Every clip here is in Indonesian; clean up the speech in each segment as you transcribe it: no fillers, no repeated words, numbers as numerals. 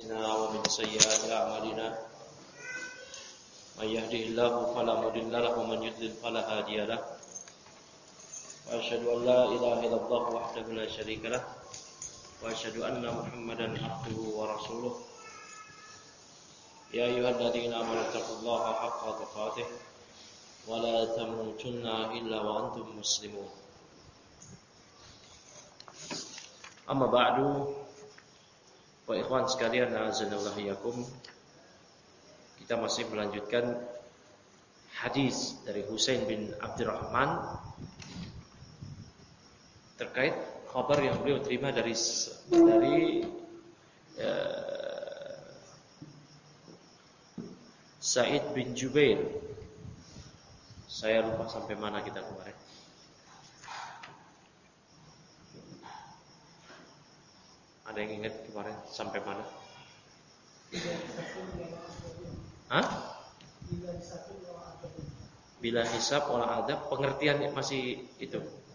أنفسنا ومن سيئات أعمالنا من يهده الله فلا مضل له ومن يضلل فلا هادي له وأشهد أن لا إله إلا الله وحده لا شريك له وأشهد أن محمدا عبده ورسوله يا أيها الذين آمنوا اتقوا الله حق تقاته ولا تموتن إلا وأنتم مسلمون. Amma ba'du, wa ikhwan sekalian, a'azzanallahu iyyakum. Kita masih melanjutkan hadis dari Husain bin Abdurrahman terkait kabar yang beliau terima dari Sa'id bin Jubair. Saya lupa sampai mana kita kemarin. Ada yang ingat kemarin sampai mana? Hah? Bila hisab wala adab, pengertian masih itu.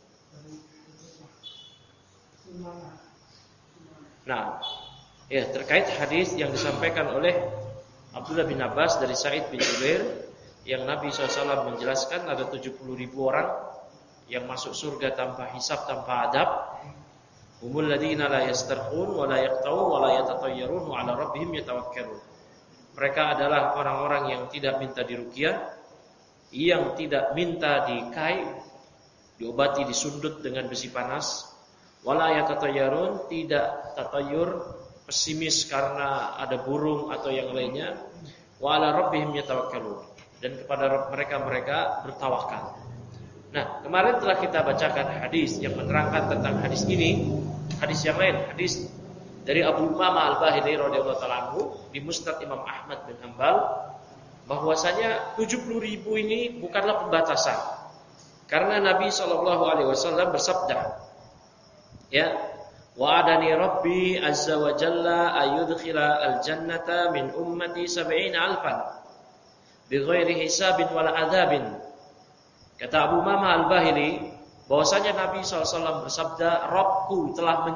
Nah, ya terkait hadis yang disampaikan oleh Abdullah bin Abbas dari Sa'id bin Jubair yang Nabi SAW menjelaskan ada 70.000 orang yang masuk surga tanpa hisab, tanpa adab. Humul ladzina la yastarqun wa la yaqtawun wa la yatatayyarun wa 'ala rabbihim yatawakkalun. Mereka adalah orang-orang yang tidak minta diruqyah, yang tidak minta dikai, diobati, disundut dengan besi panas, wa la yatatayyarun, tidak tatayyur, pesimis karena ada burung atau yang lainnya, wa 'ala rabbihim yatawakkalun, dan kepada mereka bertawakal. Nah, kemarin telah kita bacakan hadis yang menerangkan tentang hadis ini. Hadis yang lain, hadis dari Abu Umamah Al-Bahili radhiyallahu ta'ala anhu di Musnad Imam Ahmad bin Hanbal, bahwasanya 70.000 ini bukanlah pembatasan. Karena Nabi SAW bersabda, ya, wa'adani Rabbi azza wa jalla ayyudkhila al-jannata min ummati 70,000 bighairi hisabin wala adzabin. Kata Abu Umamah Al-Bahili, bahwasanya Nabi SAW bersabda, Rabbku telah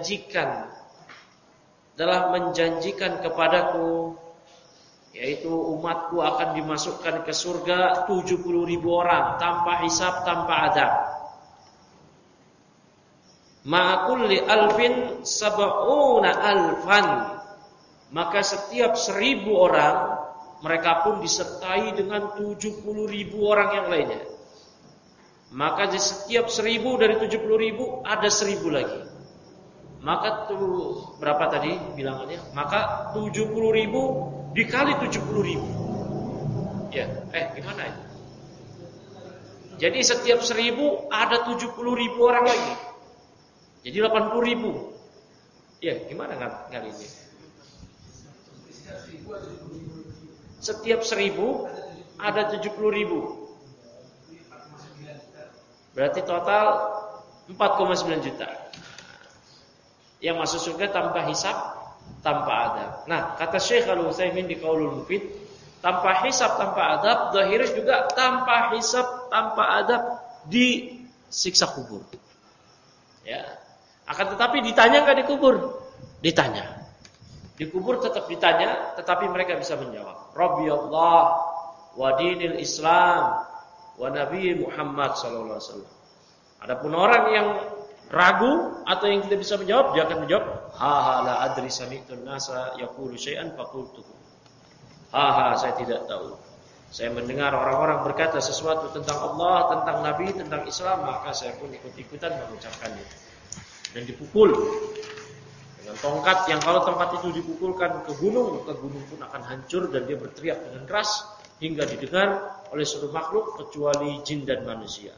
menjanjikan kepadaku, yaitu umatku akan dimasukkan ke surga 70.000 orang tanpa hisab, tanpa adab. Ma'akulli alfin sab'una alfan, maka setiap 1.000 orang mereka pun disertai dengan 70.000 orang yang lainnya. Maka di setiap 1.000 dari 70.000 ada 1.000 lagi. Maka tuh berapa tadi bilangannya? Maka 70.000 dikali 70.000. Ya, gimana ini? Jadi setiap 1.000 ada 70.000 orang lagi. Jadi 80.000. Ya, gimana kali ini? Setiap 1.000 ada 70.000. Berarti total 4,9 juta yang masuk surga tanpa hisab, tanpa adab. Nah, kata Syekh Al-Utsaimin di Qaulul Mufid, tanpa hisab, tanpa adab, zahirnya juga tanpa hisab, tanpa adab di siksa kubur. Ya. Akan tetapi ditanya enggak di kubur? Ditanya. Di kubur tetap ditanya, tetapi mereka bisa menjawab. Rabbi Allah wa dinil Islam wa Nabi Muhammad sallallahu alaihi wasallam. Adapun orang yang ragu atau yang tidak bisa menjawab, dia akan menjawab, ha la adri sami'tun nasa yaqulu syai'an faqultuhu. Saya tidak tahu. Saya mendengar orang-orang berkata sesuatu tentang Allah, tentang Nabi, tentang Islam, maka saya pun ikut-ikutan mengucapkannya. Dan dipukul dengan tongkat yang kalau tongkat itu dipukulkan ke gunung pun akan hancur dan dia berteriak dengan keras hingga didengar oleh seluruh makhluk kecuali jin dan manusia.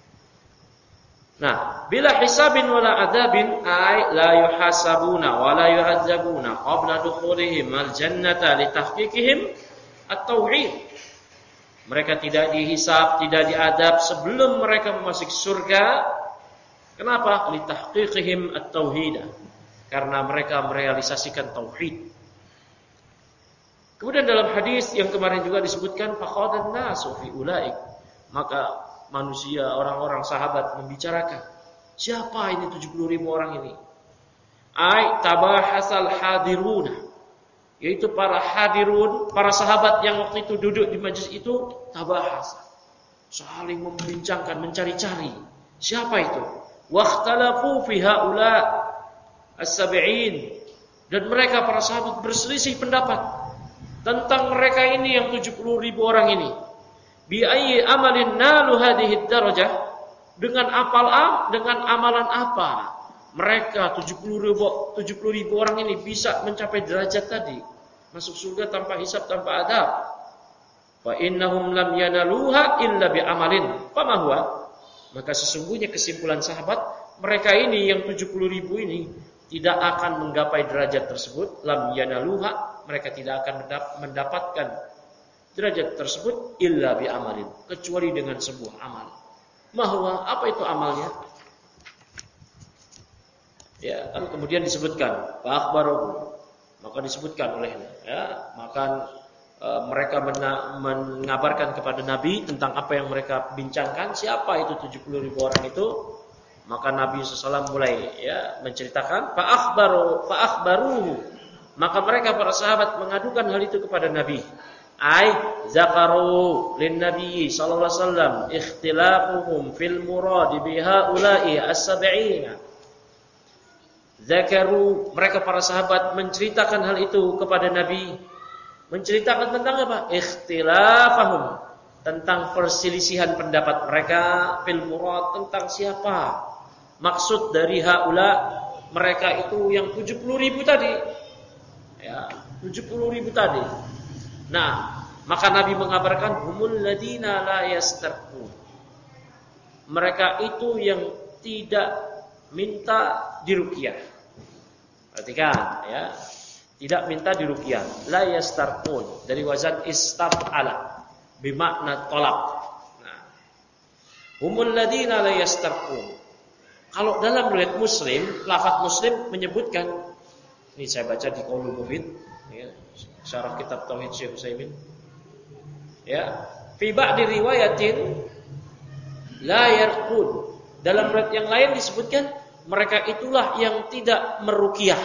Nah, bila hisabin wala adabin ay la yuhasabuna wala yu'adzabuna qabla dukhulihim al-jannata li tahqiqihim at-tauhid. Mereka tidak dihisab, tidak diadab sebelum mereka memasuki surga. Kenapa? Li tahqiqihim at-tauhid. Karena mereka merealisasikan tauhid. Kemudian dalam hadis yang kemarin juga disebutkan faqadan nasu fi ulaik, maka manusia, orang-orang sahabat membicarakan, siapa ini 70.000 orang ini? Ai tabahasal hadiruna, yaitu para hadirun, para sahabat yang waktu itu duduk di majlis itu, tabahas, saling membincangkan, mencari-cari siapa itu. Wakhtalafu fi haula as-sab'in, dan mereka para sahabat berselisih pendapat tentang mereka ini yang 70.000 orang ini. Bi ayyi amalin nalu hadhihi darajah, dengan amalan apa mereka 70.000 orang ini bisa mencapai derajat tadi, masuk surga tanpa hisab, tanpa adab. Fa innahum lam yanaluha illa bi amalin. Fama huwa? Maka sesungguhnya kesimpulan sahabat, mereka ini yang 70.000 ini tidak akan menggapai derajat tersebut. Lam yanaluha, mereka tidak akan mendapatkan derajat tersebut illa bi amalin, kecuali dengan sebuah amal. Mahwa, apa itu amalnya? Ya, kan kemudian disebutkan fa akhbaruhu, maka disebutkan olehnya, ya, maka mereka mengabarkan kepada Nabi tentang apa yang mereka bincangkan. Siapa itu 70.000 orang itu? Maka Nabi SAW mulai, ya, menceritakan fa akhbaruhu, maka mereka para sahabat mengadukan hal itu kepada Nabi. Ai zakaru lin Nabi sallallahu alaihi wasallam ikhtilafuhum fil murad bi haula'i as-sab'ina. Zakaru, mereka para sahabat menceritakan hal itu kepada Nabi. Menceritakan tentang apa? Ikhtilafahum, tentang perselisihan pendapat mereka fil murad, tentang siapa maksud dari haula, mereka itu yang 70.000 tadi. Ya, 70.000 tadi. Nah, maka Nabi mengabarkan humul ladina la yastarqun. Mereka itu yang tidak minta diruqyah. Perhatikan, ya. Tidak minta diruqyah. La yastarqun, dari wazan istaf'ala, bermakna tolak. Nah, humul ladina la yastarqun. Kalau dalam riwayat Muslim, lafaz Muslim menyebutkan, ini saya baca di Qaulul Mufid, ya, syarah kitab Tauhid Syekh Utsaimin. Ya, fi ba'di riwayatin la yarqud. Dalam riwayat yang lain disebutkan mereka itulah yang tidak meruqyah.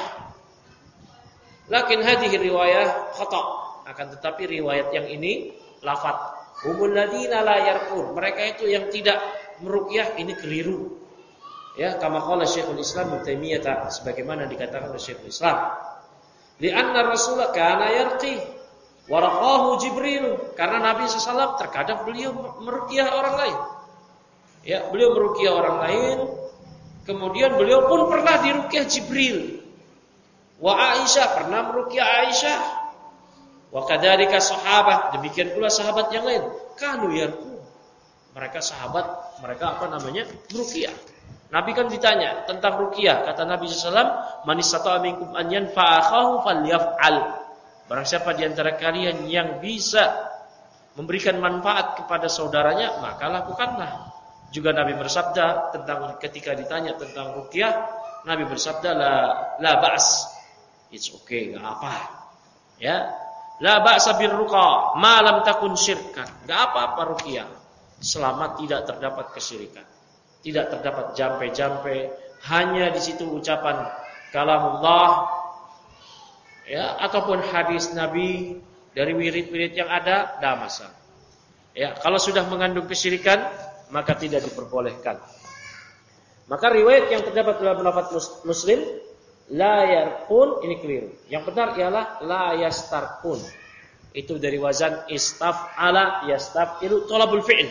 Lakin hadhihi riwayah khata'. Akan tetapi riwayat yang ini lafaz humul ladina la yarqud, mereka itu yang tidak meruqyah, ini keliru. Ya, kama qala Syekhul Islam Ibnu Taimiyah, sebagaimana dikatakan oleh Syekhul Islam. Li'anna Rasulullah kana yarqi wa raqahu Jibril, karena Nabi SAW terkadang beliau meruqyah orang lain. Ya, beliau meruqyah orang lain, kemudian beliau pun pernah diruqyah Jibril. Wa Aisyah, pernah meruqyah Aisyah. Wa kadzalika sahabat, demikian pula sahabat yang lain. Kanu yarqu, mereka sahabat, mereka apa namanya? Meruqyah. Nabi kan ditanya tentang ruqyah, kata Nabi SAW, man istata'a minkum an yanfa'ahu falyaf'al. Barang siapa di antara kalian yang bisa memberikan manfaat kepada saudaranya, maka lakukanlah. Juga Nabi bersabda tentang ketika ditanya tentang ruqyah, Nabi bersabda la ba's. It's okay, enggak apa. Ya. La ba'sa birruqa ma lam takun syirkan. Enggak apa-apa ruqyah selama tidak terdapat kesyirikan. Tidak terdapat jampe-jampe, hanya di situ ucapan kalamullah, ya, ataupun hadis Nabi dari wirid-wirid yang ada, tidak masalah. Ya, kalau sudah mengandung kesyirikan, maka tidak diperbolehkan. Maka riwayat yang terdapat dalam lafaz Muslim, la yarqun, ini keliru. Yang benar ialah la yastarqun. Itu dari wazan istaf'ala yastaf'ilu talabul fi'il.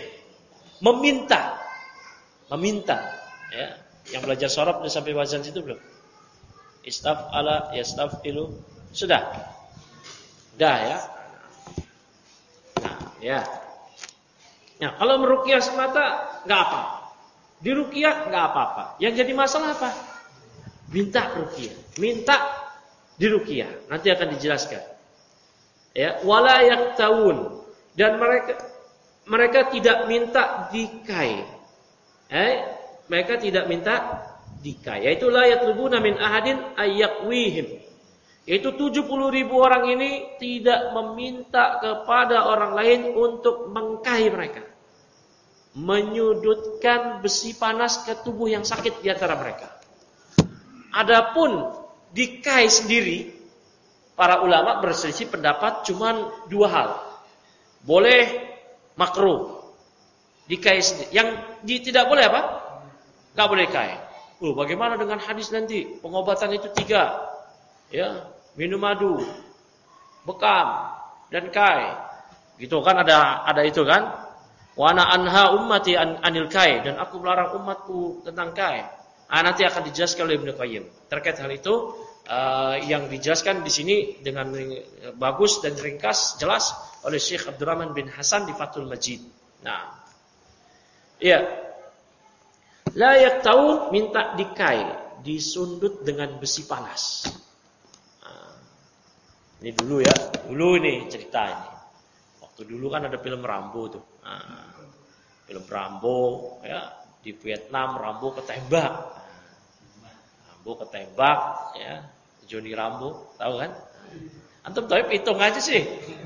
Meminta, ya. Yang belajar sorob sudah sampai wazan situ belum? Istaf'ala yastaf'ilu, sudah? Sudah, ya. Nah, ya. Nah, kalau meruqyah semata enggak apa. Diruqyah enggak apa-apa. Yang jadi masalah apa? Minta ruqyah, minta diruqyah. Nanti akan dijelaskan. Ya, wala yaktawun, dan mereka tidak minta dikai. Mereka tidak minta dikai. Yaitu la yatlubuna min ahadin ayyakwihim. Yaitu 70.000 orang ini tidak meminta kepada orang lain untuk mengkai mereka, menyudutkan besi panas ke tubuh yang sakit di antara mereka. Adapun dikai sendiri, para ulama berselisih pendapat cuman dua hal. Boleh makruh dikai sendiri. Yang tidak boleh apa? Enggak boleh kai. Bagaimana dengan hadis nanti? Pengobatan itu 3. Ya, minum madu, bekam, dan kai. Gitu kan ada itu kan? Wa ana anha ummati anil kai, dan aku melarang umatku tentang kai. Nanti akan dijelaskan oleh Ibnu Qayyim. Terkait hal itu yang dijelaskan di sini dengan bagus dan ringkas jelas oleh Syekh Abdurrahman bin Hasan di Fathul Majid. Nah, iya. Layak tahu minta dikai, disundut dengan besi panas. Nah, ini dulu ya, dulu ini cerita ini. Waktu dulu kan ada film Rambo tuh. Nah, film Rambo ya di Vietnam, Rambo ketembak. Rambo ketembak ya. Johnny Rambo, tahu kan? Antum tahu hitung aja sih.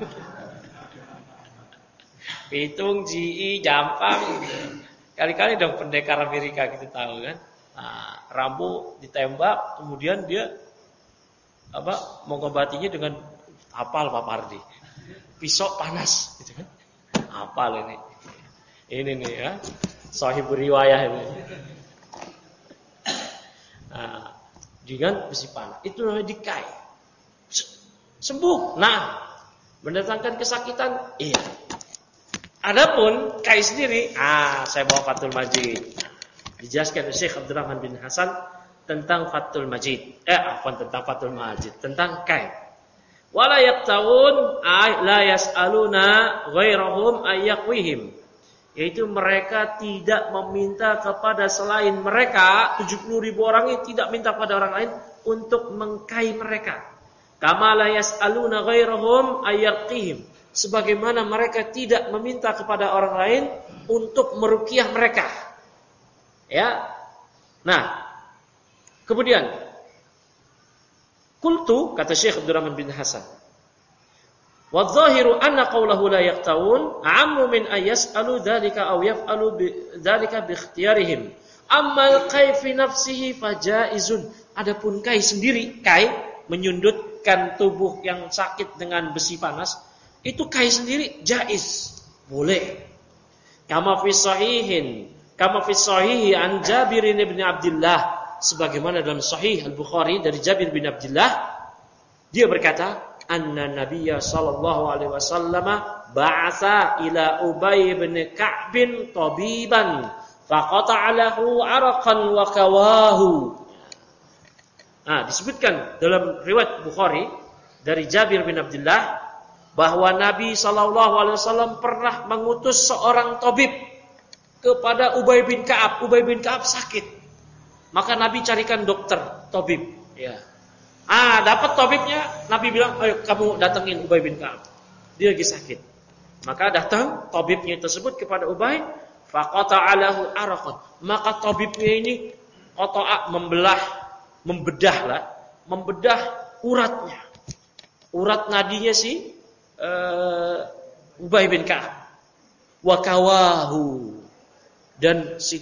Hitung GI gampang. Kali-kali dong pendekar Amerika gitu tahu kan? Nah, Rambo ditembak, kemudian dia mengobatinya dengan hafal Pak Pardi. Pisau panas gitu kan? Hafal ini. Ini nih ya. Sahibul riwayah ini. Nah, dengan besi panas. Itu namanya dikai. Sembuh. Nah, mendatangkan kesakitan. Iya. Adapun kai sendiri, saya bawa Fathul Majid. Dijelaskan oleh Syekh Abdurrahman bin Hasan tentang Fathul Majid. Tentang Fathul Majid, tentang kai. Wala yaqtaun la yas'aluna ghairahum ayyakwihim. Yaitu mereka tidak meminta kepada selain mereka, 70.000 orang ini tidak minta kepada orang lain untuk mengkai mereka. Kama la yas'aluna ghairahum ayyaqihim. Sebagaimana mereka tidak meminta kepada orang lain untuk meruqyah mereka. Ya. Nah, kemudian qultu, kata Syekh Abdurrahman bin Hasan, wa dhahiru anna qawlahu la yaqtaun amru min ayas'alu dzalika aw yaf'alu dzalika bi ikhtiyarihim. Ammal kai fi nafsihi fajaizun. Adapun kai sendiri, kai menyundutkan tubuh yang sakit dengan besi panas, itu kai sendiri jaiz, boleh. Kama fi sahihi an Jabir bin Abdullah, sebagaimana dalam Sahih Al-Bukhari dari Jabir bin Abdullah, dia berkata, anna Nabiyya sallallahu alaihi wasallam ba'atha ila Ubay bin Ka'b tabiban faqata'a lahu 'araqan wa kawahu. Disebutkan dalam riwayat Bukhari dari Jabir bin Abdullah bahwa Nabi sallallahu alaihi wasallam pernah mengutus seorang tabib kepada Ubay bin Ka'ab. Ubay bin Ka'ab sakit. Maka Nabi carikan dokter, tabib, ya. Dapat tabibnya, Nabi bilang, "Ayo kamu datengin Ubay bin Ka'ab. Dia lagi sakit." Maka datang tabibnya tersebut kepada Ubay, faqata'a lahu araqan. Maka tabibnya ini membedah uratnya. Urat nadinya si Ubay bin Ka'ab. Wa kawahu. Dan si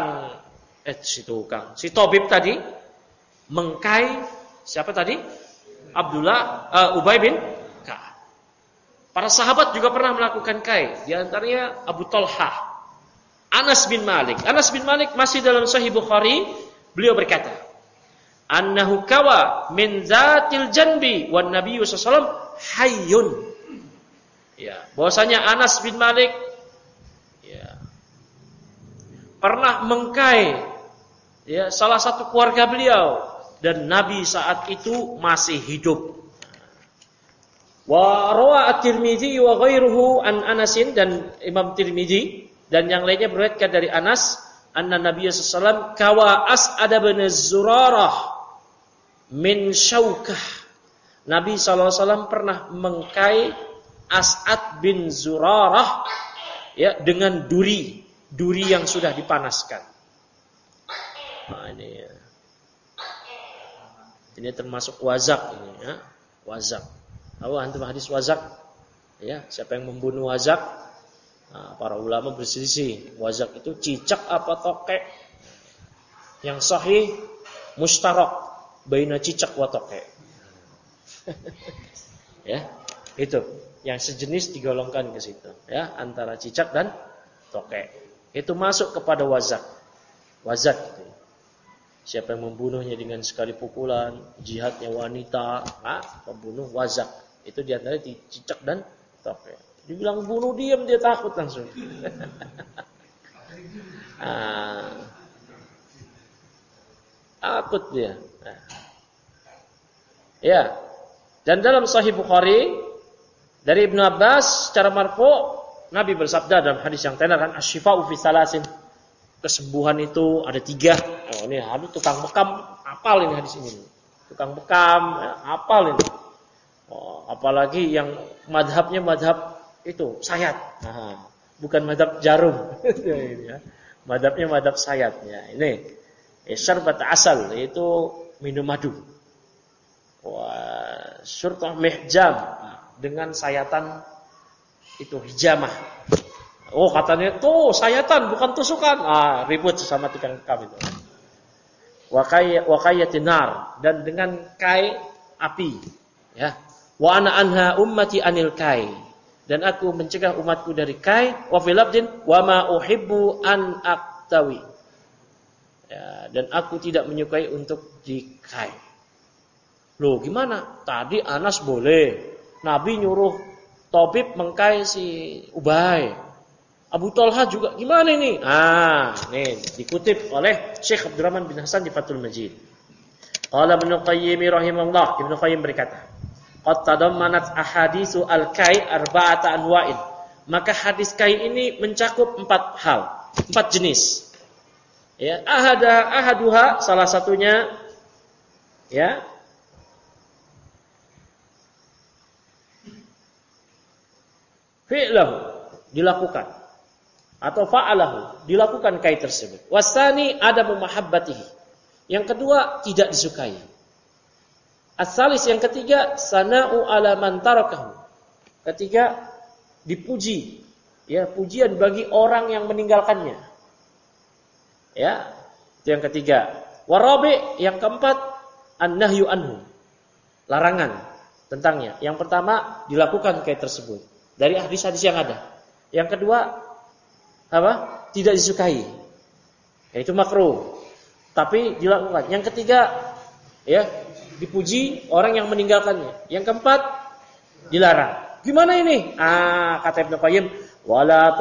tabib tadi mengkai siapa tadi? Ubay bin Ka'ab. Para sahabat juga pernah melakukan kai, di antaranya Abu Talhah, Anas bin Malik. Anas bin Malik masih dalam Sahih Bukhari, beliau berkata, "Annahu kawa min zatil janbi wan Nabi sallallahu alaihi wasallam hayyun." Ya, bahwasanya Anas bin Malik pernah mengkai salah satu keluarga beliau dan Nabi saat itu masih hidup. Wa rawa at-Tirmidzi wa ghairuhu an Anasin, dan Imam Tirmidzi dan yang lainnya beriwayatkan dari Anas, anna Nabi sallallahu alaihi wasallam kawa As'ad bin Zurarah min syaukah. Nabi sallallahu alaihi wasallam pernah mengkai As'ad bin Zurarah dengan duri yang sudah dipanaskan. Ini termasuk wazak ini, ya. Wazak. Tahu antum hadis wazak? Ya, siapa yang membunuh wazak? Para ulama berselisih. Wazak itu cicak apa tokek? Yang sahih mustarak baina cicak wa tokek. Ya, itu yang sejenis digolongkan ke situ, ya, antara cicak dan tokek. Itu masuk kepada wazak. Wazak itu. Siapa yang membunuhnya dengan sekali pukulan, jihadnya wanita, pembunuh wazak. Itu diantara cicak dan tokek. Dibilang bunuh diam, dia takut langsung. Takut dia. Ya. Dan dalam Sahih Bukhari dari Ibnu Abbas secara marfu, Nabi bersabda dalam hadis yang tenar kan, asy-syifa'u fi salasin. Kesembuhan itu ada 3. Oh, ini ada tukang bekam, hafal ini hadis ini. Tukang bekam, hafal ini. Oh, apalagi yang madhabnya madhab itu sayat. Bukan madhab jarum. Ya. Madhabnya madhab sayat. Ya, ini syarbat asal, yaitu minum madu. Syurtah mihjam, dengan sayatan itu hijamah. Oh, katanya tuh sayatan bukan tusukan. Ribut sama tukang bekam itu. Waqayatinar, dan dengan kai api. Ya. Wa ana anha ummati anil kai, dan aku mencegah umatku dari kai. Wa fil abdin wa ma uhibbu an aktawi. Ya, dan aku tidak menyukai untuk dikai. Loh, gimana? Tadi Anas boleh. Nabi nyuruh tabib mengkai si Ubay. Abu Talha juga gimana ini? Nih dikutip oleh Syekh Abdurrahman bin Hasan di Fathul Majid. Qala Ibnu Qayyim rahimahullah, Ibnu Qayyim berkata, qad tadammanat ahaditsu al-kai arba'ata anwa'in. Maka hadis kai ini mencakup 4 hal, 4 jenis. Ya, ahaduha, salah satunya, ya, fi'lahu, dilakukan, atau fa'alahu, dilakukan kai tersebut. Wasani adamu mahabbatihi, yang kedua tidak disukai. As-salis, yang ketiga, sana'u ala man tarakahu, ketiga dipuji, ya, pujian bagi orang yang meninggalkannya. Ya, itu yang ketiga. Warabi, yang keempat, an-nahyu anhu, larangan tentangnya. Yang pertama, dilakukan kai tersebut dari hadis-hadis yang ada. Yang kedua, apa? Tidak disukai. Yaitu makruh. Tapi dilakukan. Yang ketiga, ya, dipuji orang yang meninggalkannya. Yang keempat, dilarang. Gimana ini? Kata Ibnu Qayyim, wala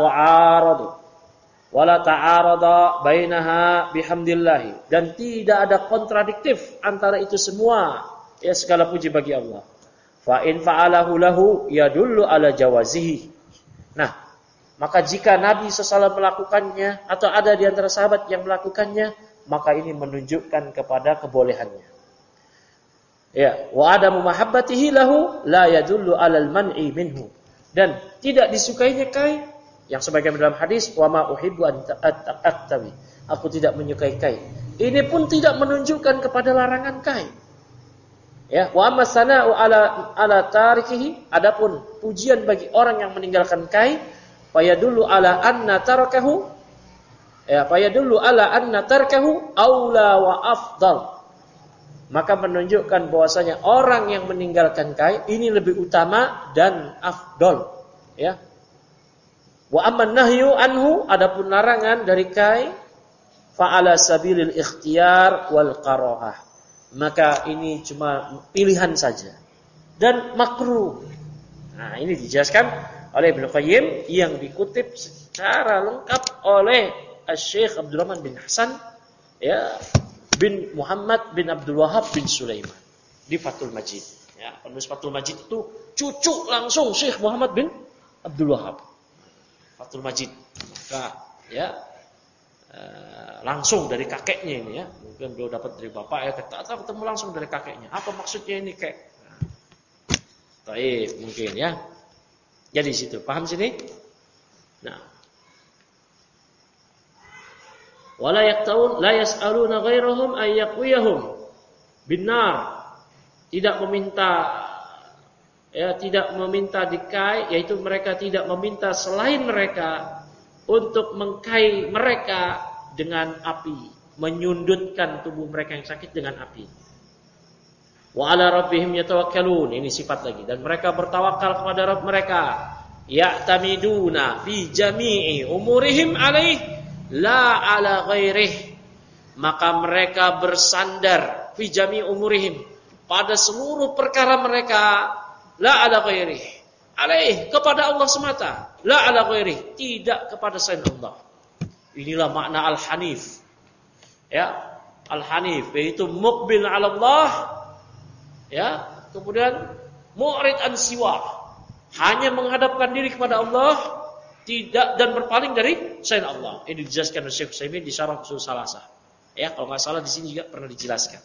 ta'arada bainaha bihamdillah, dan tidak ada kontradiktif antara itu semua. Ya, segala puji bagi Allah. Fa in fa'alahu lahu yadullu ala jawazihi. Nah, maka jika Nabi SAW melakukannya, atau ada di antara sahabat yang melakukannya, maka ini menunjukkan kepada kebolehannya. Ya, wa adamu mahabbatihi lahu la yadullu alal man'i minhu, dan tidak disukainya kai, yang sebagaimana dalam hadis, wa ma uhibbu an aktawi, aku tidak menyukai kai. Ini pun tidak menunjukkan kepada larangan kai. Ya, wa amma sana'u ala tarikihi, adapun pujian bagi orang yang meninggalkan kai, fayadullu ala anna tarakahu, ya, fayadullu ala anna tarkahu aula wa afdal, maka menunjukkan bahwasanya orang yang meninggalkan kai ini lebih utama dan afdal. Ya. Wa amman nahyu anhu, adapun larangan dari kai, fa ala sabilil ikhtiyar wal karahah, maka ini cuma pilihan saja dan makruh. Nah, ini dijelaskan oleh Ibnu Qayyim yang dikutip secara lengkap oleh Syekh Abdurrahman bin Hasan, ya, bin Muhammad bin Abdul Wahhab bin Sulaiman di Fathul Majid. Ya, penulis Fathul Majid itu cucu langsung Syekh Muhammad bin Abdul Wahhab. Fathul Majid. Maka, ya, langsung dari kakeknya ini, ya. Mungkin beliau dapat dari bapak, ya, atau ketemu langsung dari kakeknya. Apa maksudnya ini, kek? Baik, mungkin, ya. Jadi situ, paham sini? Nah. Wala yaqtaun la yas'aluna ghairahum ay yaqwiyahum binar. Tidak meminta dikai, yaitu mereka tidak meminta selain mereka untuk mengkai mereka dengan api, menyundutkan tubuh mereka yang sakit dengan api. Wa 'ala rabbihim yatawakkalun. Ini sifat lagi. Dan mereka bertawakal kepada Rabb mereka. Ya'tamiduna fi jami'i umurihim alaih la 'ala ghairih. Maka mereka bersandar fi jami'i umurihim, pada seluruh perkara mereka, la 'ala ghairih. Alaih, kepada Allah semata. La 'ala ghairih, tidak kepada selain Allah. Inilah makna al-hanif. Ya, al-hanif yaitu muqbil 'ala Allah. Ya, kemudian mu'rid an siwa, hanya menghadapkan diri kepada Allah, tidak dan berpaling dari selain Allah. Ini dijelaskan oleh Syekh Utsaimin di Syarah Ushul Salasah. Ya, kalau nggak salah di sini juga pernah dijelaskan.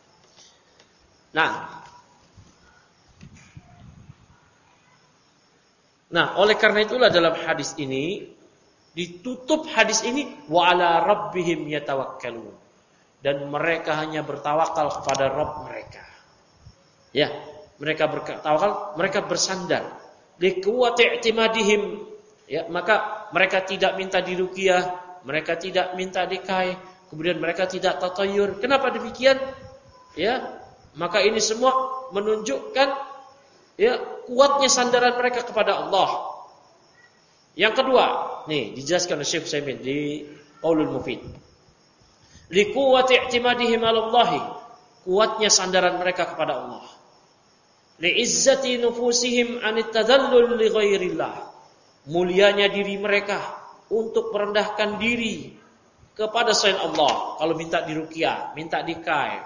Nah, oleh karena itulah dalam hadis ini ditutup hadis ini wa 'ala rabbihim yatawakkalun, dan mereka hanya bertawakal kepada Rabb mereka. Ya, mereka bertawakal, mereka bersandar li quwwati i'timadihim. Ya, maka mereka tidak minta diruqyah, mereka tidak minta dikai, kemudian mereka tidak tatayur. Kenapa demikian? Ya, maka ini semua menunjukkan ya kuatnya sandaran mereka kepada Allah. Yang kedua, nih dijelaskan oleh Syekh Utsaimin di Qaulul Mufid. Li quwwati i'timadihim 'ala Allah, kuatnya sandaran mereka kepada Allah. Li izzati nufusihim anit tadallul li ghairillah, mulianya diri mereka untuk merendahkan diri kepada selain Allah. Kalau minta diruqyah, minta dikai.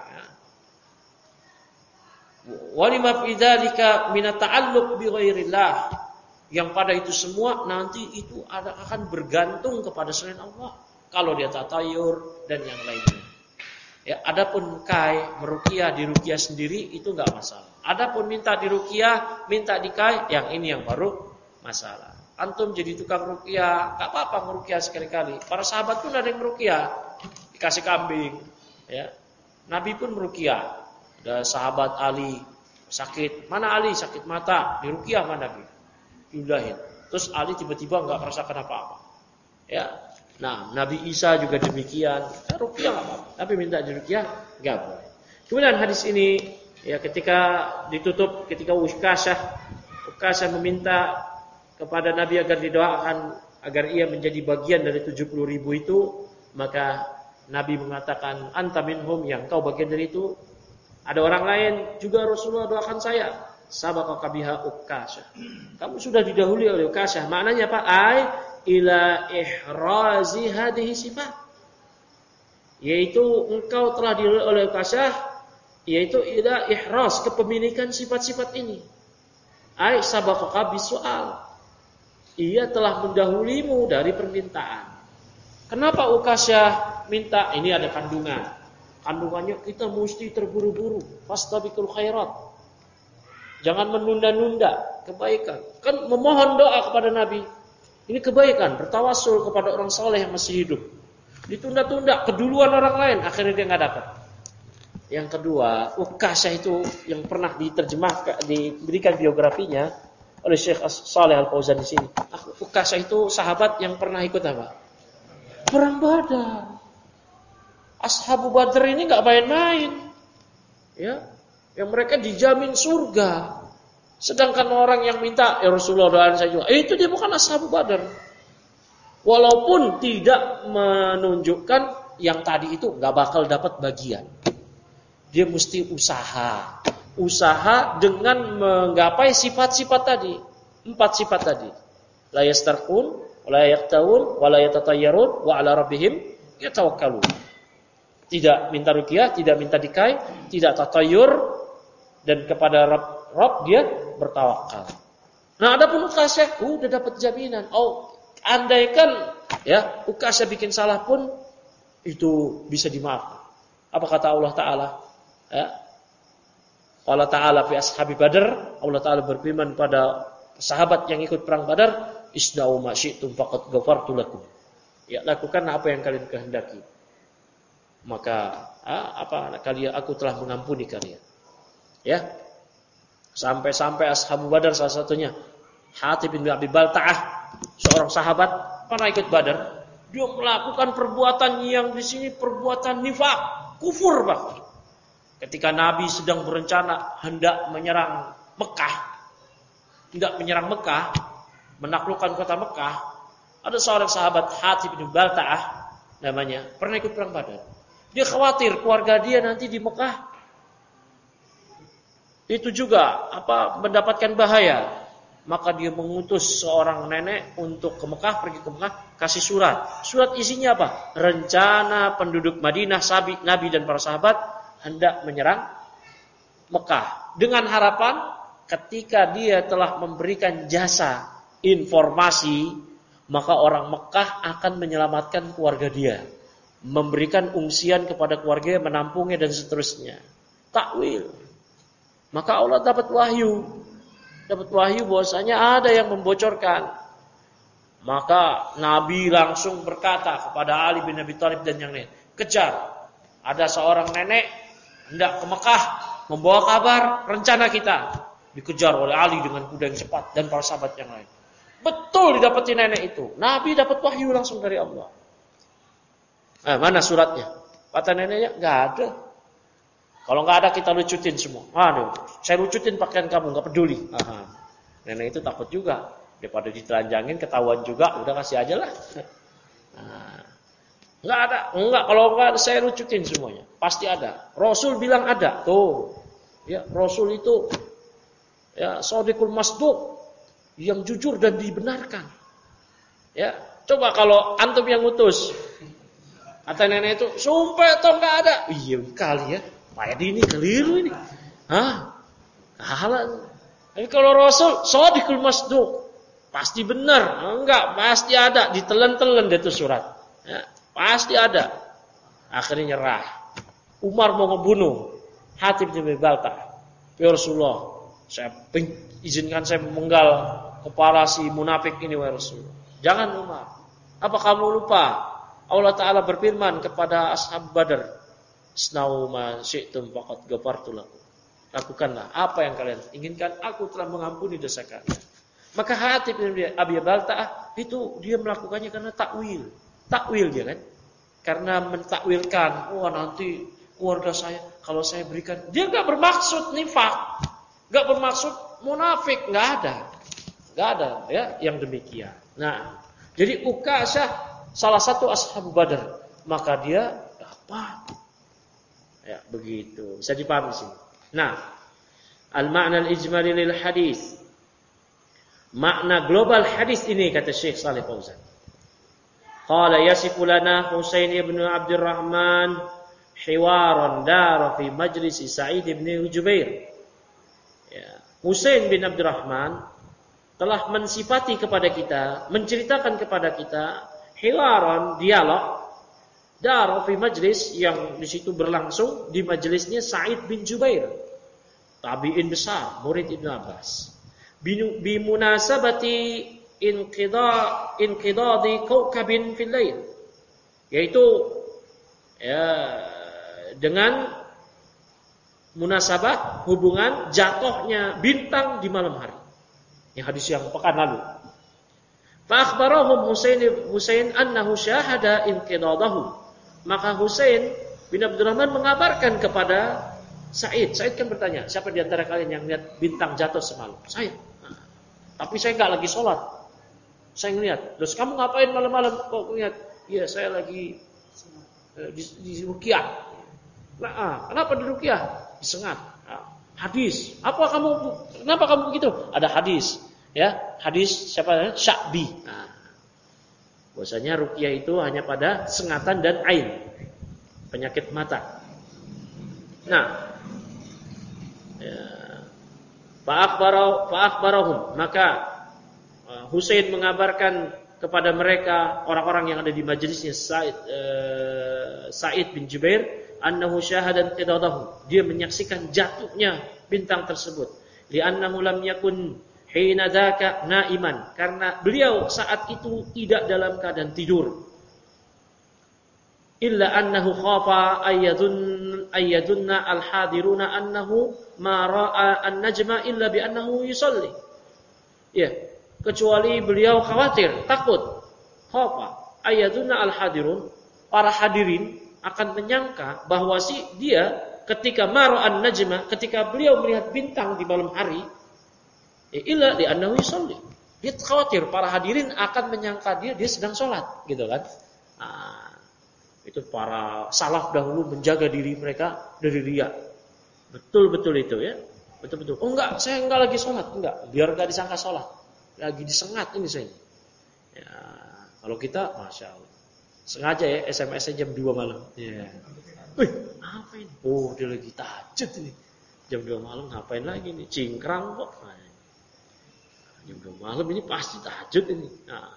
Wa lima fi dzalika min ta'alluq bi ghairillah, yang pada itu semua nanti itu akan bergantung kepada selain Allah. Kalau dia tatayur dan yang lainnya. Ya, adapun kai, meruqyah, diruqyah sendiri itu enggak masalah. Adapun minta diruqyah, minta dikai, yang ini yang baru masalah. Antum jadi tukang ruqyah, enggak apa-apa ngeruqyah sekali-kali. Para sahabat pun ada yang meruqyah, dikasih kambing, ya. Nabi pun meruqyah. Ada sahabat Ali sakit, mana Ali sakit mata, diruqyah sama Nabi. Diudahin. Terus Ali tiba-tiba enggak merasakan apa-apa. Ya. Nah, Nabi Isa juga demikian. Ruqyah enggak apa-apa, tapi minta diruqyah enggak boleh. Kemudian hadis ini ya ketika ditutup, ketika Ukasah meminta kepada Nabi agar didoakan agar ia menjadi bagian dari 70.000 itu, maka Nabi mengatakan anta minhum, yang kau bagian dari itu. Ada orang lain juga Rasulullah doakan saya, sabaqaka biha Ukasah. Kamu sudah didahului oleh Ukasah. Maknanya apa? Ai ila ihrazi hadhihi sifat, yaitu engkau telah didahului oleh Ukasah, yaitu ila ihraz, kepemilikan sifat-sifat ini. Ai sabaqaka bisual, ia telah mendahulimu dari permintaan. Kenapa Ukasah minta? Ini ada kandungan. Kandungannya kita mesti terburu-buru, fastabiqul khairat. Jangan menunda-nunda kebaikan. Kan memohon doa kepada Nabi. Ini kebaikan, bertawasul kepada orang saleh yang masih hidup. Ditunda-tunda keduluan orang lain, akhirnya dia enggak dapat. Yang kedua, Ukasah itu yang pernah diterjemahkan, diberikan biografinya oleh Syekh Shalih Al-Fauzan di sini. Ukasah itu sahabat yang pernah ikut apa? Perang Badar. Ashabu Badar ini enggak main-main. Ya, yang mereka dijamin surga. Sedangkan orang yang minta, ya Rasulullah doain saya juga. Itu dia bukan Ashabu Badar. Walaupun tidak menunjukkan yang tadi itu enggak bakal dapat bagian. Dia mesti usaha. Usaha dengan menggapai sifat-sifat tadi. 4 sifat tadi. La yastarqun, wa la yaqtaun, wa la yatatayyarun, wa 'ala rabbihim yatawakkalun. Tidak minta ruqyah, tidak minta dikai, tidak tatayur, dan kepada Rabb dia bertawakal. Nah, adapun Ukasah udah dapat jaminan. Oh, andaikan ya Ukasah bikin salah pun itu bisa dimaafkan. Apa kata Allah Taala? Ya. Allah Taala fi ashabi Badar, Allah Taala berfirman pada sahabat yang ikut perang Badar, isna'u ma syi'tum faqad ghafartu lakum. Ya, lakukan apa yang kalian kehendaki. Maka aku telah mengampuni kalian. Ya. Sampai-sampai ashabu Badar salah satunya Hatib bin Abi Balta'ah, seorang sahabat pernah ikut Badar, dia melakukan perbuatan yang di sini perbuatan nifaq, kufur bahkan. Ketika Nabi sedang berencana hendak menyerang Mekah, menaklukkan kota Mekah, ada seorang sahabat Hatib bin Balta'ah namanya, pernah ikut perang Badar. Dia khawatir keluarga dia nanti di Mekah itu juga mendapatkan bahaya. Maka dia mengutus seorang nenek untuk ke Mekah, pergi ke Mekah, kasih surat. Surat isinya apa? Rencana penduduk Madinah, Nabi dan para sahabat hendak menyerang Mekah. Dengan harapan ketika dia telah memberikan jasa informasi, maka orang Mekah akan menyelamatkan keluarga dia. Memberikan ungsian kepada keluarga, menampungnya dan seterusnya. Takwil. Maka Allah dapat wahyu bahwasanya ada yang membocorkan. Maka Nabi langsung berkata kepada Ali bin Abi Thalib dan yang lain, kejar. Ada seorang nenek hendak ke Mekah membawa kabar rencana kita. Dikejar oleh Ali dengan kuda yang cepat dan para sahabat yang lain. Betul didapati nenek itu. Nabi dapat wahyu langsung dari Allah. Mana suratnya? Kata neneknya, enggak ada. Kalau nggak ada kita lucutin semua. Aduh, saya lucutin pakaian kamu, nggak peduli. Nenek itu takut juga. Daripada ditelanjangin, ketahuan juga, udah kasih aja lah. Nggak ada, kalau nggak saya lucutin semuanya. Pasti ada. Rasul bilang ada. Tuh, ya Rasul itu ya shadiqul masduq, yang jujur dan dibenarkan. Ya, coba kalau antum yang ngutus, kata nenek itu, sumpah toh nggak ada. Iya kali ya. Pak Edi ini keliru ini. Kahalan. Tapi kalau Rasul shadiqul masduq, pasti benar. Enggak, pasti ada. Ditelan-telan itu surat. Ya, pasti ada. Akhirnya nyerah. Umar mau ngebunuh Hatib bin Balta'ah. Ya Rasulullah, izinkan saya memenggal kepala si munafik ini, ya Rasulullah. Jangan Umar. Apa kamu lupa? Allah Ta'ala berfirman kepada ashab Badar, Isna'u ma syi'tum faqad ghafartu lakum. Lakukanlah apa yang kalian inginkan, aku telah mengampuni dosa kalian. Maka Hatib bin Abi Balta'ah itu dia melakukannya karena takwil. Takwil dia kan? Karena mentakwilkan, nanti keluarga saya kalau saya berikan, dia enggak bermaksud nifak, enggak bermaksud munafik, enggak ada ya yang demikian. Nah, jadi Ukasyah salah satu ashab Badar, maka dia dapat. Ya, begitu. Bisa dipahami sini. Nah, al-ma'na al-ijmali lil hadis. Makna global hadis ini kata Syekh Shalih Fauzan. Qala yasifu lana Husain ibn Abdurrahman hiwaran dara fi majlis Sa'id ibn Jubair. Ya, Husain bin Abdurrahman telah mensifati kepada kita, menceritakan kepada kita hiwaran, dialog Dar fi majlis yang di situ berlangsung di majelisnya Sa'id bin Jubair, tabi'in besar, murid Ibnu Abbas. Bi munasabati inqidadi kaukabin fil lail, yaitu ya dengan munasabah hubungan jatuhnya bintang di malam hari. Ini hadis yang pekan lalu. Fa akhbarahum Husain annahu syahada inqidadahu. Maka Husain bin Abdurrahman mengabarkan kepada Sa'id. Sa'id kan bertanya, siapa di antara kalian yang lihat bintang jatuh semalam? Saya. Tapi saya enggak lagi sholat. Saya ngelihat. Terus kamu ngapain malam-malam kok ngelihat? Iya, saya lagi di ruqyah. Nah, kenapa di ruqyah? Disengat. Hadis. Kenapa kamu begitu? Ada hadis. Ya, hadis siapa? Sya'bi. Bahwasanya ruqyah itu hanya pada sengatan dan ain, penyakit mata. Nah, fa'akhbarahum, maka Husain mengabarkan kepada mereka orang-orang yang ada di majelisnya Sa'id bin Jubair annahu syahadan qidadahu, dia menyaksikan jatuhnya bintang tersebut. Li'annahu lam yakun hina dzaka naiman, karena beliau saat itu tidak dalam keadaan tidur. Illa annahu khafa ayyadunna al-hadiruna annahu ma ra'a an-najma illa bi annahu yusalli. Ya, kecuali beliau khawatir, takut. Khafa ayyadunna al-hadirun, para hadirin akan menyangka bahwa dia ketika mara'an najma, ketika beliau melihat bintang di malam hari, illa li annahu yusalli. Dia khawatir para hadirin akan menyangka dia sedang sholat, gitu kan? Nah, itu para salaf dahulu menjaga diri mereka dari riya. Betul-betul itu ya. Betul-betul. Oh enggak, saya enggak lagi sholat, enggak. Biar enggak disangka sholat. Lagi disengat ini saya. Ya, kalau kita, masya Allah, sengaja ya SMS-nya jam 2 malam. Ya. Wih, apa ini? Oh, dia lagi tahajud ini. Jam 2 malam ngapain lagi nih? Cingkrang kok. Nah, jam 2 malam ini pasti tahajud ini. Nah.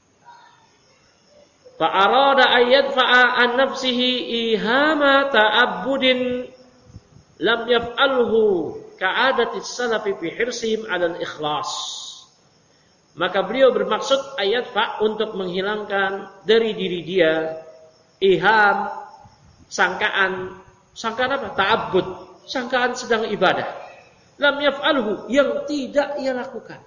Fa'arada ayat fa'an nafsihi ihama ta'abbudin lam yaf'alhu ka'adati salafi fi hirsihim 'alal ikhlas. Maka beliau bermaksud ayat fa untuk menghilangkan dari diri dia iham, sangkaan apa? Ta'abbud, sangkaan sedang ibadah. Lam yaf'alhu, yang tidak ia lakukan.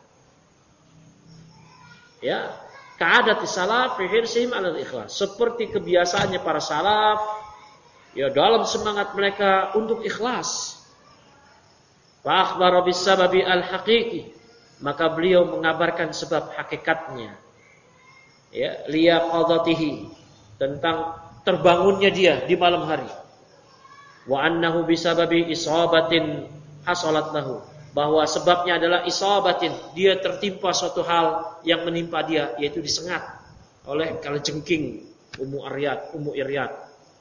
Ya, ka'adati salaf fi hirsihim 'alal ikhlas, seperti kebiasaannya para salaf ya dalam semangat mereka untuk ikhlas. Fa akhbara bis sababi al-haqiqi, maka beliau mengabarkan sebab hakikatnya. Ya, liyaqadatihi, tentang terbangunnya dia di malam hari. Wa annahu bisababi isabatin hasalat lahu, bahwa sebabnya adalah isabatin, dia tertimpa suatu hal yang menimpa dia, yaitu disengat oleh kalajengking Ummu Iryad.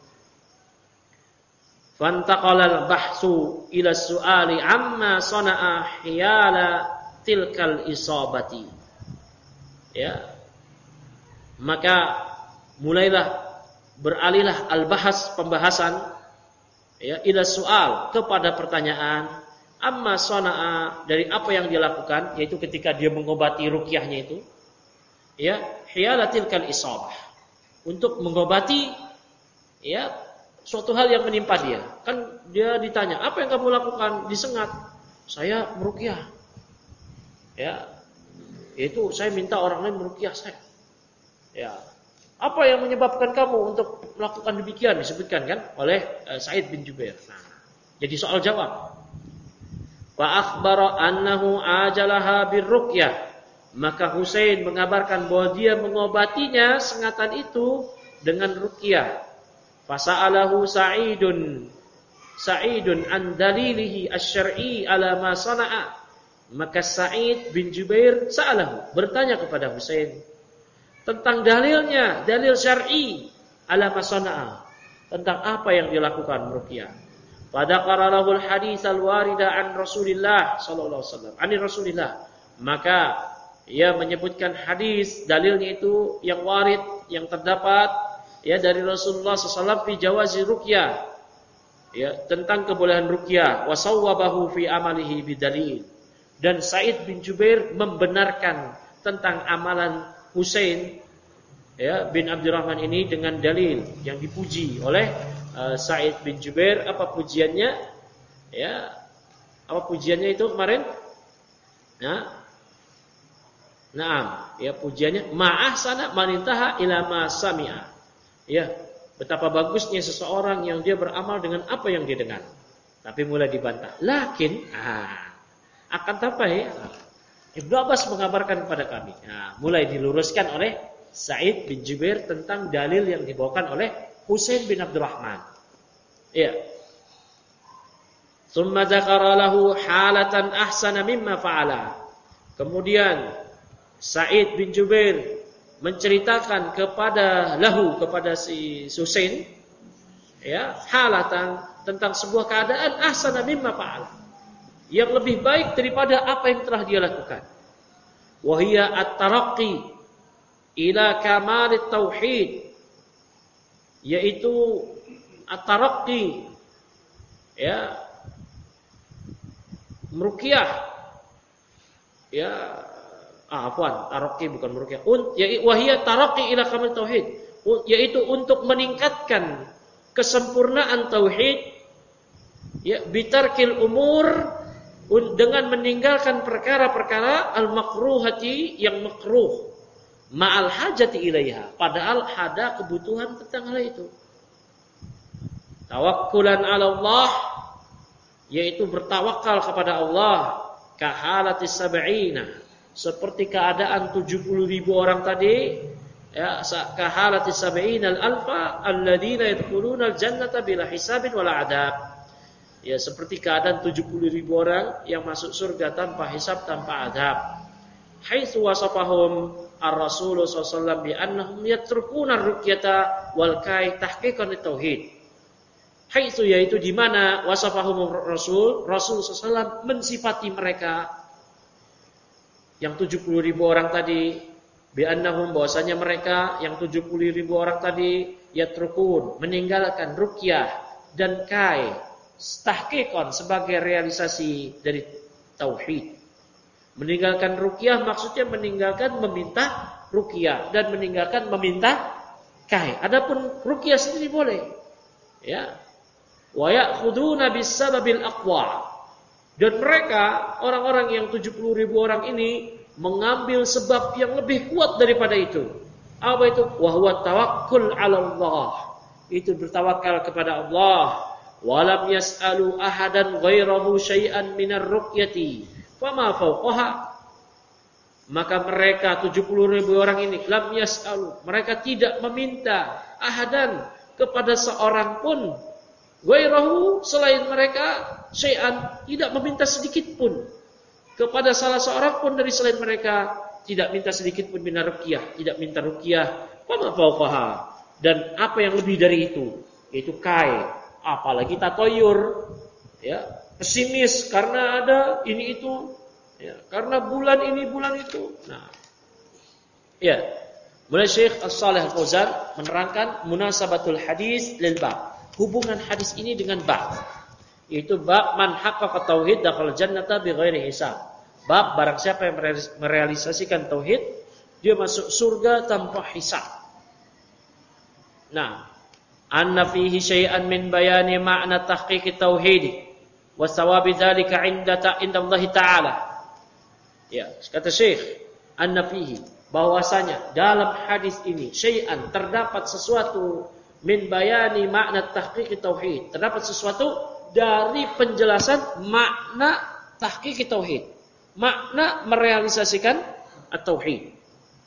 Fantaqala al-bahsu ila su'ali amma sana'a hiyala tilkal isabati. Ya. Maka mulailah beralihlah al-bahas, pembahasan ya, ila su'al, kepada pertanyaan amma sana'a, dari apa yang dia lakukan, yaitu ketika dia mengobati ruqyahnya itu ya, hiyalatil kal isabah, untuk mengobati ya suatu hal yang menimpa dia. Kan dia ditanya, apa yang kamu lakukan? Disengat. Saya meruqyah. Ya. Itu saya minta orang lain meruqyah saya. Ya. Apa yang menyebabkan kamu untuk melakukan demikian? Disebutkan kan oleh Sa'id bin Jubair. Nah, jadi soal jawab. Wa akhbara annahu ajalaha birruqyah, maka Husain mengabarkan bahwa dia mengobatinya sengatan itu dengan ruqyah. Fasa'alahu Sa'idun an dalilihi asy-syar'i ala ma sana'a, maka Sa'id bin Jubair sa'alahu, bertanya kepada Husain tentang dalilnya, dalil syar'i ala ma sana'a, tentang apa yang dilakukan ruqyah. Pada qaralahul hadits al-warida an Rasulillah sallallahu alaihi wasallam, an Rasulillah, maka ia menyebutkan hadis dalilnya itu yang warid, yang terdapat ya dari Rasulullah sallallahu alaihi wasallam fi jawazi ruqyah, ya tentang kebolehan ruqyah, wa sawwabahu fi amalihi bidalil, dan Sa'id bin Jubair membenarkan tentang amalan Husain ya bin Abdurrahman ini dengan dalil yang dipuji oleh Sa'id bin Jubair. Apa pujiannya? Ya, apa pujiannya itu kemarin? Nah, ya pujiannya ma'ahsana manintaha ila ma sami'a. Ya, betapa bagusnya seseorang yang dia beramal dengan apa yang dia dengar. Tapi mulai dibantah. Lakin, akan tapi Ibnu Abbas mengabarkan kepada kami. Nah, mulai diluruskan oleh Sa'id bin Jubair tentang dalil yang dibawakan oleh Husain bin Abdurrahman. Ya. Tsumma dzakara lahu halatan ahsana mimma fa'ala. Kemudian Sa'id bin Jubair menceritakan kepada si Husain ya, halatan, tentang sebuah keadaan ahsana mimma fa'ala, yang lebih baik daripada apa yang telah dia lakukan. Wa hiya at-taraqqi ila kamalit tauhid, yaitu at-taraqqi ya, meruqyah ya, taraqqi bukan meruqyah, wa hiya taraqqi ila kamalit tauhid, yaitu untuk meningkatkan kesempurnaan tauhid ya, bitarkil umur, dengan meninggalkan perkara-perkara al-makruhati, yang makruh, ma'al hajati ilaiha, padahal ada kebutuhan tentang hal itu. Tawakkulan 'ala Allah, yaitu bertawakal kepada Allah, kahalatis sab'ina, seperti keadaan 70.000 orang tadi, ya, kahalatis sab'ina al-alfa alladziina yadkhuluna al-jannata bila hisabin wala adab. Ya, seperti keadaan 70.000 orang yang masuk surga tanpa hisab, tanpa adab. Haitsu wasafahum ar-rasul sallallahu alaihi wasallam bi annahum yatrukuna ar-ruqyata wal kai tahqiqan tauhid. Haitsu, yaitu di mana wasafahum Rasul SAW mensifati mereka yang 70.000 orang tadi, bi annahum, bahwasanya mereka yang 70.000 orang tadi yatrukun, meninggalkan ruqyah dan kai tahqiqan sebagai realisasi dari tauhid. Meninggalkan ruqyah maksudnya meninggalkan meminta ruqyah dan meninggalkan meminta kai. Adapun ruqyah sendiri boleh. Ya. Wa ya'khuduna bis-sababil aqwa. Dan mereka, orang-orang yang 70.000 orang ini mengambil sebab yang lebih kuat daripada itu. Apa itu? Wa huwa tawakkul 'ala Allah. Itu bertawakal kepada Allah. Wa lam yas'alu ahadan ghairahu syai'an minar ruqyati. Fama fauqaha. Maka mereka 70.000 orang ini lam yas'alu, mereka tidak meminta ahadan kepada seorang pun, ghairahu, selain mereka, syai'an, tidak meminta sedikit pun kepada salah seorang pun dari selain mereka, tidak minta sedikit pun minar ruqyah, tidak minta ruqyah, fama fauqaha, dan apa yang lebih dari itu, yaitu kai, apalagi tatoyur, ya, pesimis karena ada ini itu, ya, karena bulan ini bulan itu. Nah, ya, mulai Syekh As-Shalih Al-Fauzan menerangkan munasabatul hadis lil bab, hubungan hadis ini dengan bab, yaitu bab man haqqaqa tauhid dakhala jannata bighairi hisab. Bab barang siapa yang merealisasikan tauhid, dia masuk surga tanpa hisab. Nah, anna fihi syai'an min bayani ma'na tahqiqi tauhid wa thawabi dzalika 'inda Allah Ta'ala. Ya, kata Syekh, anna fihi, bahwasanya dalam hadis ini syai'an, terdapat sesuatu min bayani makna tahqiqi tauhid, terdapat sesuatu dari penjelasan makna tahqiqi tauhid, makna merealisasikan at-tauhid.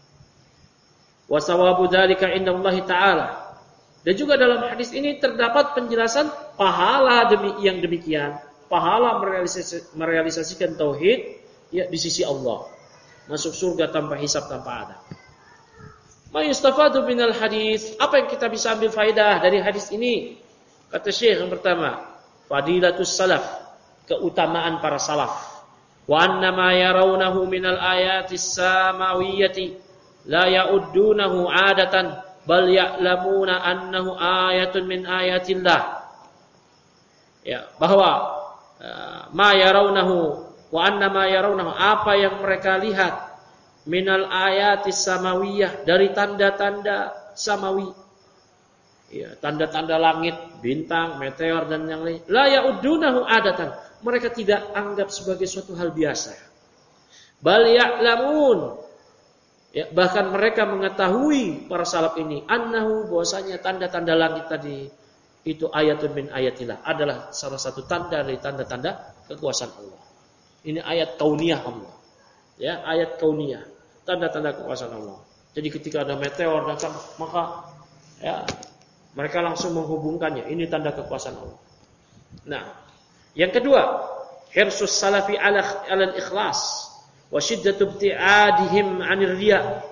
Wa thawabu dzalika 'inda Allah Ta'ala. Dan juga dalam hadis ini terdapat penjelasan pahala yang demikian, pahala merealisasikan tauhid, ya, di sisi Allah, masuk surga tanpa hisab, tanpa adab. Ma yustafadu minal hadis, apa yang kita bisa ambil faedah dari hadis ini? Kata Syekh yang pertama, fadilatus salaf, keutamaan para salaf. Wa anna ma yarawnahu minal ayatis samawiyyati la ya'uddunahu 'adatan bal ya'lamuna annahu ayatun min ayatillah. Ya, bahwa ma yarawnahu wa anna ma yarawnahu, apa yang mereka lihat, minal ayatis samawiyah, dari tanda-tanda samawi, ya, tanda-tanda langit, bintang, meteor dan yang lain, la ya'uddunahu adatan, mereka tidak anggap sebagai suatu hal biasa. Bal ya'lamun, ya, bahkan mereka mengetahui, para salaf ini, annahu, bahwasanya tanda-tanda langit tadi itu ayatun min ayatillah, adalah salah satu tanda dari tanda-tanda kekuasaan Allah. Ini ayat kauniyah Allah. Ya, ayat kauniyah, tanda-tanda kekuasaan Allah. Jadi ketika ada meteor datang, maka, ya, mereka langsung menghubungkannya. Ini tanda kekuasaan Allah. Nah, yang kedua, hirsus salafi ala al-ikhlas wa shiddatu ibti'adihim 'anir riya.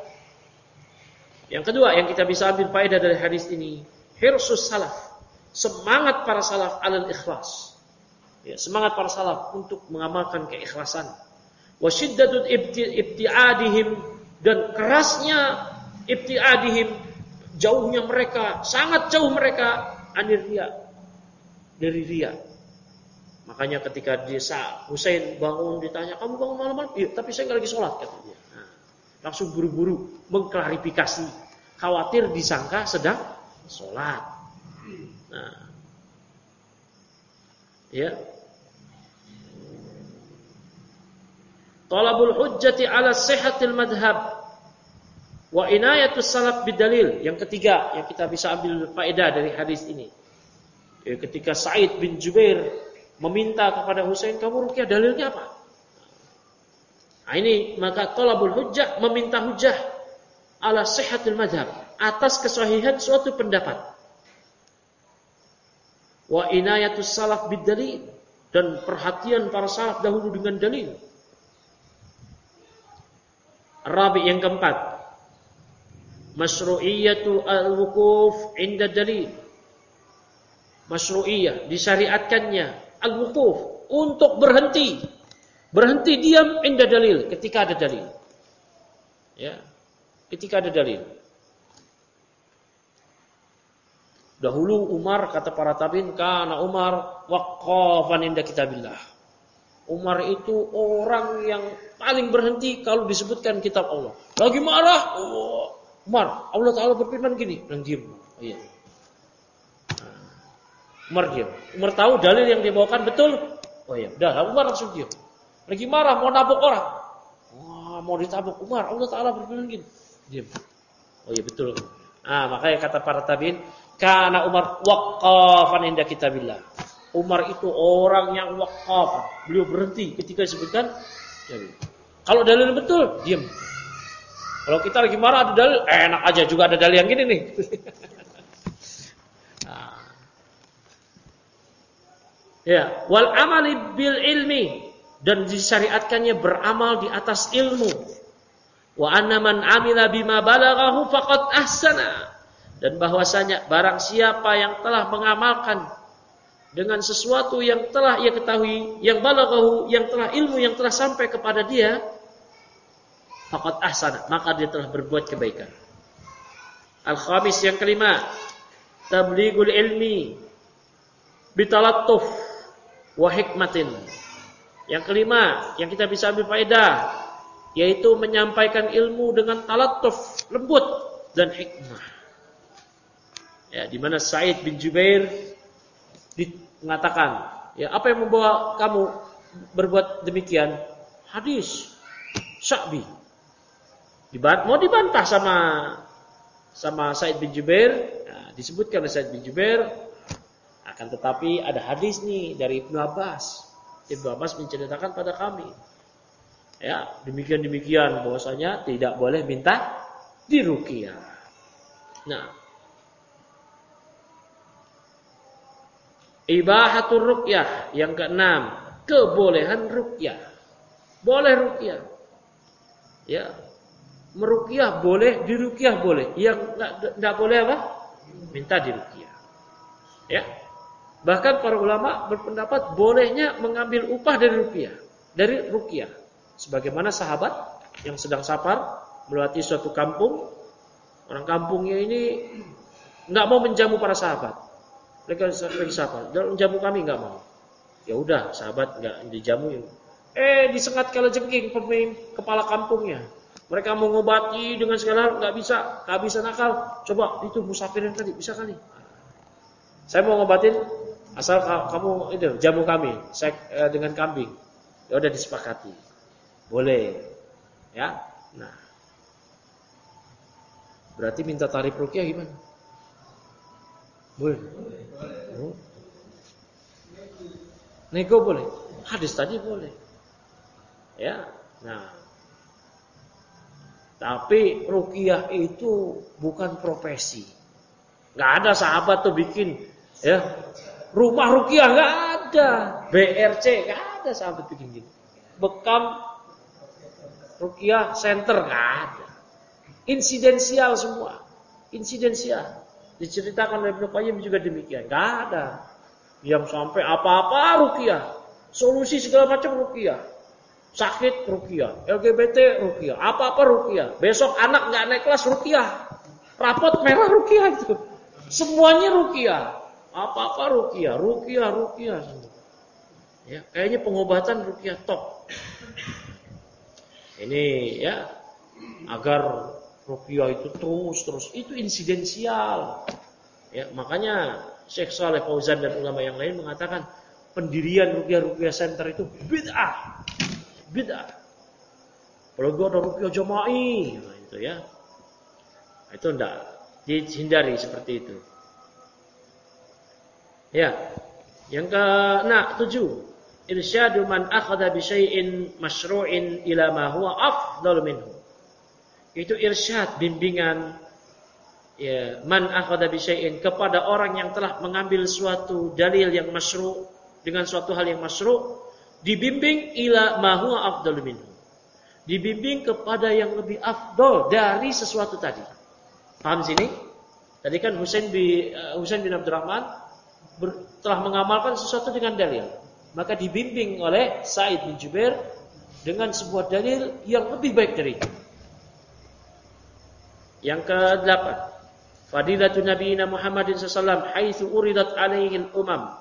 Yang kedua yang kita bisa ambil faedah dari hadis ini, hirsus salaf, semangat para salaf alal ikhlas. Ya, semangat para salaf untuk mengamalkan keikhlasan. Wa shiddatut ibti'adihim, dan kerasnya ibti'adihim, jauhnya mereka, sangat jauh mereka anir riya, dari riya. Makanya ketika dia Husain bangun, ditanya, "Kamu bangun malam-malam?" "Iya, tapi saya enggak lagi sholat," kata dia. Nah, langsung buru-buru mengklarifikasi, khawatir disangka sedang sholat. Nah, ya. Talabul hujjati ala sihhatil madhab wa inayatus salaf bidalil. Yang ketiga yang kita bisa ambil faedah dari hadis ini, Ketika Sa'id bin Jubair meminta kepada Husain, kamu ruqyah dalilnya apa? Nah, ini maka talabul hujjah, meminta hujjah ala sihhatul madhab, atas kesahihan suatu pendapat. Wa inayatus salaf bid dalil, dan perhatian para salaf dahulu dengan dalil. Rabi' yang keempat, masyru'iyatu al-wuquf inda dalil. Masyru'iyah, disyariatkannya al-wuquf, untuk berhenti diam inda dalil, ketika ada dalil. Ya, ketika ada dalil. Dahulu Umar, kata para tabi'in, kana Umar waqafan inda kitabillah. Umar itu orang yang paling berhenti kalau disebutkan kitab Allah. Lagi marah, Umar, Allah Ta'ala berfirman gini, dan diam. Oh, iya. Umar diam. Umar tahu dalil yang dibawakan betul. Oh iya, udah Umar langsung diam. Lagi marah, mau nabok orang. Wah, mau ditabok Umar, Allah Ta'ala berfirman gini. Diam. Oh iya, betul. Makanya kata para tabi'in, kana Umar waqafan inda kitabillah. Umar itu orang yang waqaf. Beliau berhenti ketika disebutkan dalil. Kalau dalil betul, diam. Kalau kita lagi marah ada dalil, enak aja juga ada dalil yang gini nih. Ya, wal amali bil ilmi, dan disyariatkannya beramal di atas ilmu. Wa anna man amila bima balaghahu faqad ahsana, dan bahwasanya barang siapa yang telah mengamalkan dengan sesuatu yang telah ia ketahui, yang balaghahu, yang telah ilmu yang telah sampai kepada dia, faqad ahsana, maka dia telah berbuat kebaikan. Al-khamis, yang kelima, tablighul ilmi bitalattuf wa hikmatin. Yang kelima yang kita bisa ambil faedah, yaitu menyampaikan ilmu dengan talattuf, lembut, dan hikmah. Ya, di mana Sa'id bin Jubair mengatakan, ya, apa yang membawa kamu berbuat demikian? Hadis Sya'bi. Mau dibantah sama Sa'id bin Jubair. Nah, disebutkan oleh Sa'id bin Jubair, akan tetapi ada hadis nih dari Ibnu Abbas. Ibnu Abbas menceritakan pada kami, ya, demikian bahwasanya tidak boleh minta diruqyah. Nah, ibahatur ruqyah yang keenam, kebolehan ruqyah. Boleh ruqyah. Ya. Meruqyah boleh, diruqyah boleh. Yang enggak boleh apa? Minta diruqyah. Ya. Bahkan para ulama berpendapat bolehnya mengambil upah dari ruqyah. Sebagaimana sahabat yang sedang safar melewati suatu kampung, orang kampungnya ini enggak mau menjamu para sahabat. Mereka lagi safar, jamu kami enggak mau. Ya udah, sahabat enggak dijamu. Disengat kalajengking pemimpin kepala kampungnya. Mereka mau ngobati dengan segala enggak bisa, kehabisan akal. Coba itu musafirin tadi bisa kali. Saya mau ngobatin, asal kamu itu jamu kami, dengan kambing. Ya udah disepakati. Boleh. Ya. Nah. Berarti minta tarif ruqyah gimana? Boleh. Nego boleh. Hadis tadi boleh. Ya. Nah. Tapi ruqyah itu bukan profesi. Enggak ada sahabat tuh bikin, ya, rumah ruqyah, enggak ada. BRC enggak ada sahabat bikin gitu. Bekam ruqyah center enggak ada. Insidensial semua. Insidensial. Diceritakan oleh Ibnu Qayyim juga demikian. Enggak ada yang sampai apa-apa ruqyah. Solusi segala macam ruqyah. Sakit ruqyah, LGBT ruqyah, apa-apa ruqyah. Besok anak enggak naik kelas ruqyah. Rapot merah ruqyah itu. Semuanya ruqyah. Apa-apa ruqyah semua. Ya, kayaknya pengobatan ruqyah top. Ini ya, agar ruqyah itu terus itu insidensial. Ya, makanya Syekh Shalih Fauzan dan ulama yang lain mengatakan pendirian ruqyah center itu bid'ah. Kalau gua ada ruqyah jama'i, nah itu ya. Itu enggak dihindari seperti itu. Ya. Yang ke-7, irsyadu man akhadha bi syai'in masyru'in ila ma huwa afdal minhu. Itu irsyad, bimbingan, ya, man akhadha bi syai'in, kepada orang yang telah mengambil suatu dalil yang masyru' dengan suatu hal yang masyru', dibimbing ila ma huwa afdal minhu. Dibimbing kepada yang lebih afdal dari sesuatu tadi. Paham sini? Tadi kan Husain bin Abdurrahman telah mengamalkan sesuatu dengan dalil. Maka dibimbing oleh Sa'id bin Jubair dengan sebuah dalil yang lebih baik dari itu. Yang ke-8, fadilatun nabiyina Muhammadin sallallahu alaihi wasallam haitsu uridat alaihi al-umam.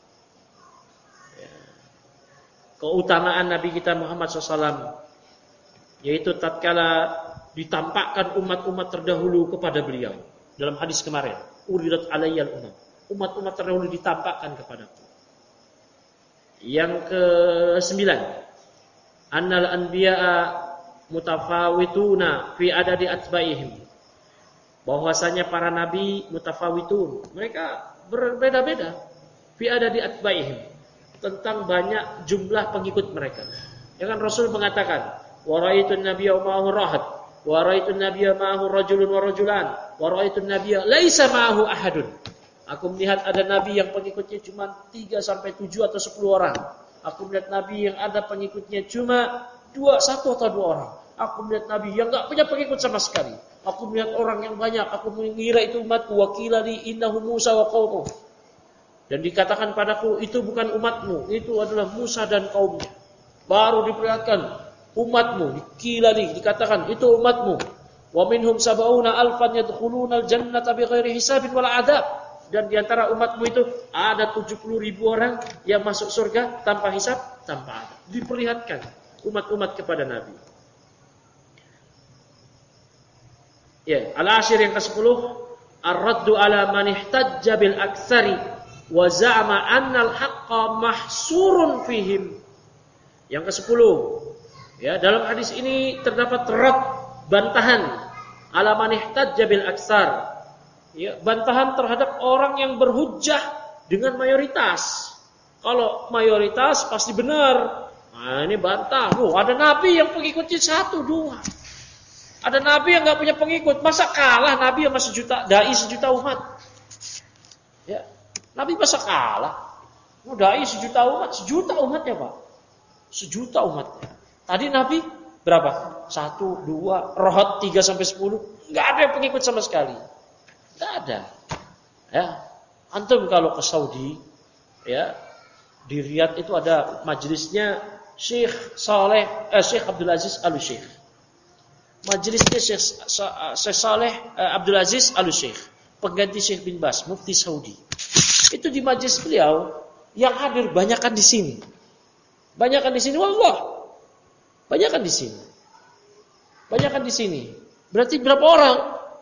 Keutamaan Nabi kita Muhammad SAW, yaitu tatkala ditampakkan umat-umat terdahulu kepada beliau. Dalam hadis kemarin, uridat alayyal umam, umat-umat terdahulu ditampakkan kepadaku. Yang ke-9, annal anbiya'a mutafawituna fi adadi atba'ihim, bahwasanya para nabi mutafawitun, mereka berbeda-beda fi adadi atba'ihim, tentang banyak jumlah pengikut mereka. Ya kan Rasul mengatakan, wa ra'aitun nabiyya ma'ahu rahat, wa ra'aitun nabiyya ma'ahu rajulun wa rajulan, wa ra'aitun nabiyya laisa ma'ahu ahadun. Aku melihat ada nabi yang pengikutnya cuma 3 sampai 7 atau 10 orang. Aku melihat nabi yang ada pengikutnya cuma 1 atau 2 orang. Aku melihat nabi yang enggak punya pengikut sama sekali. Aku melihat orang yang banyak. Aku mengira itu umatku. Wa qila li innahu Musa wa qaumuh. Dan dikatakan padaku, itu bukan umatmu, itu adalah Musa dan kaumnya. Baru diperlihatkan umatmu, dikatakan itu umatmu. Wa minhum sab'una alfan yadkhuluna al-jannata bighairi hisabin wala adab. Dan di antara umatmu itu ada 70.000 orang yang masuk surga tanpa hisab, tanpa adab. Diperlihatkan umat-umat kepada Nabi. Ya, al-ashir yang ke-10, ar-raddu ala man ihtajja bil aktsari wa za'ama annal haqqa mahsurun fihim. Yang ke-10, ya, dalam hadis ini terdapat bantahan ala man ihtajja bil aktsar. Ya, bantahan terhadap orang yang berhujjah dengan mayoritas. Kalau mayoritas pasti benar. Nah, ini bantah. Ada nabi yang pengikutnya 1, 2. Ada nabi yang enggak punya pengikut. Masa kalah nabi sama dai sejuta umat? Ya. Nabi masa kalah? Dai sejuta umat, sejuta umatnya, Pak. Sejuta umatnya. Tadi Nabi berapa? 1, 2, rohat 3 sampai 10. Enggak ada yang pengikut sama sekali. Enggak ada. Ya. Antum kalau ke Saudi, ya, di Riyadh itu ada majelisnya Syekh Abdul Aziz Al-Syekh. Majelisnya Syekh Saleh Abdul Aziz Al-Syekh, pengganti Syekh bin Bas, mufti Saudi. Itu di majelis beliau yang hadir banyakan di sini. Banyakan di sini, wallah. Banyakan di sini. Banyakan di sini. Berarti berapa orang?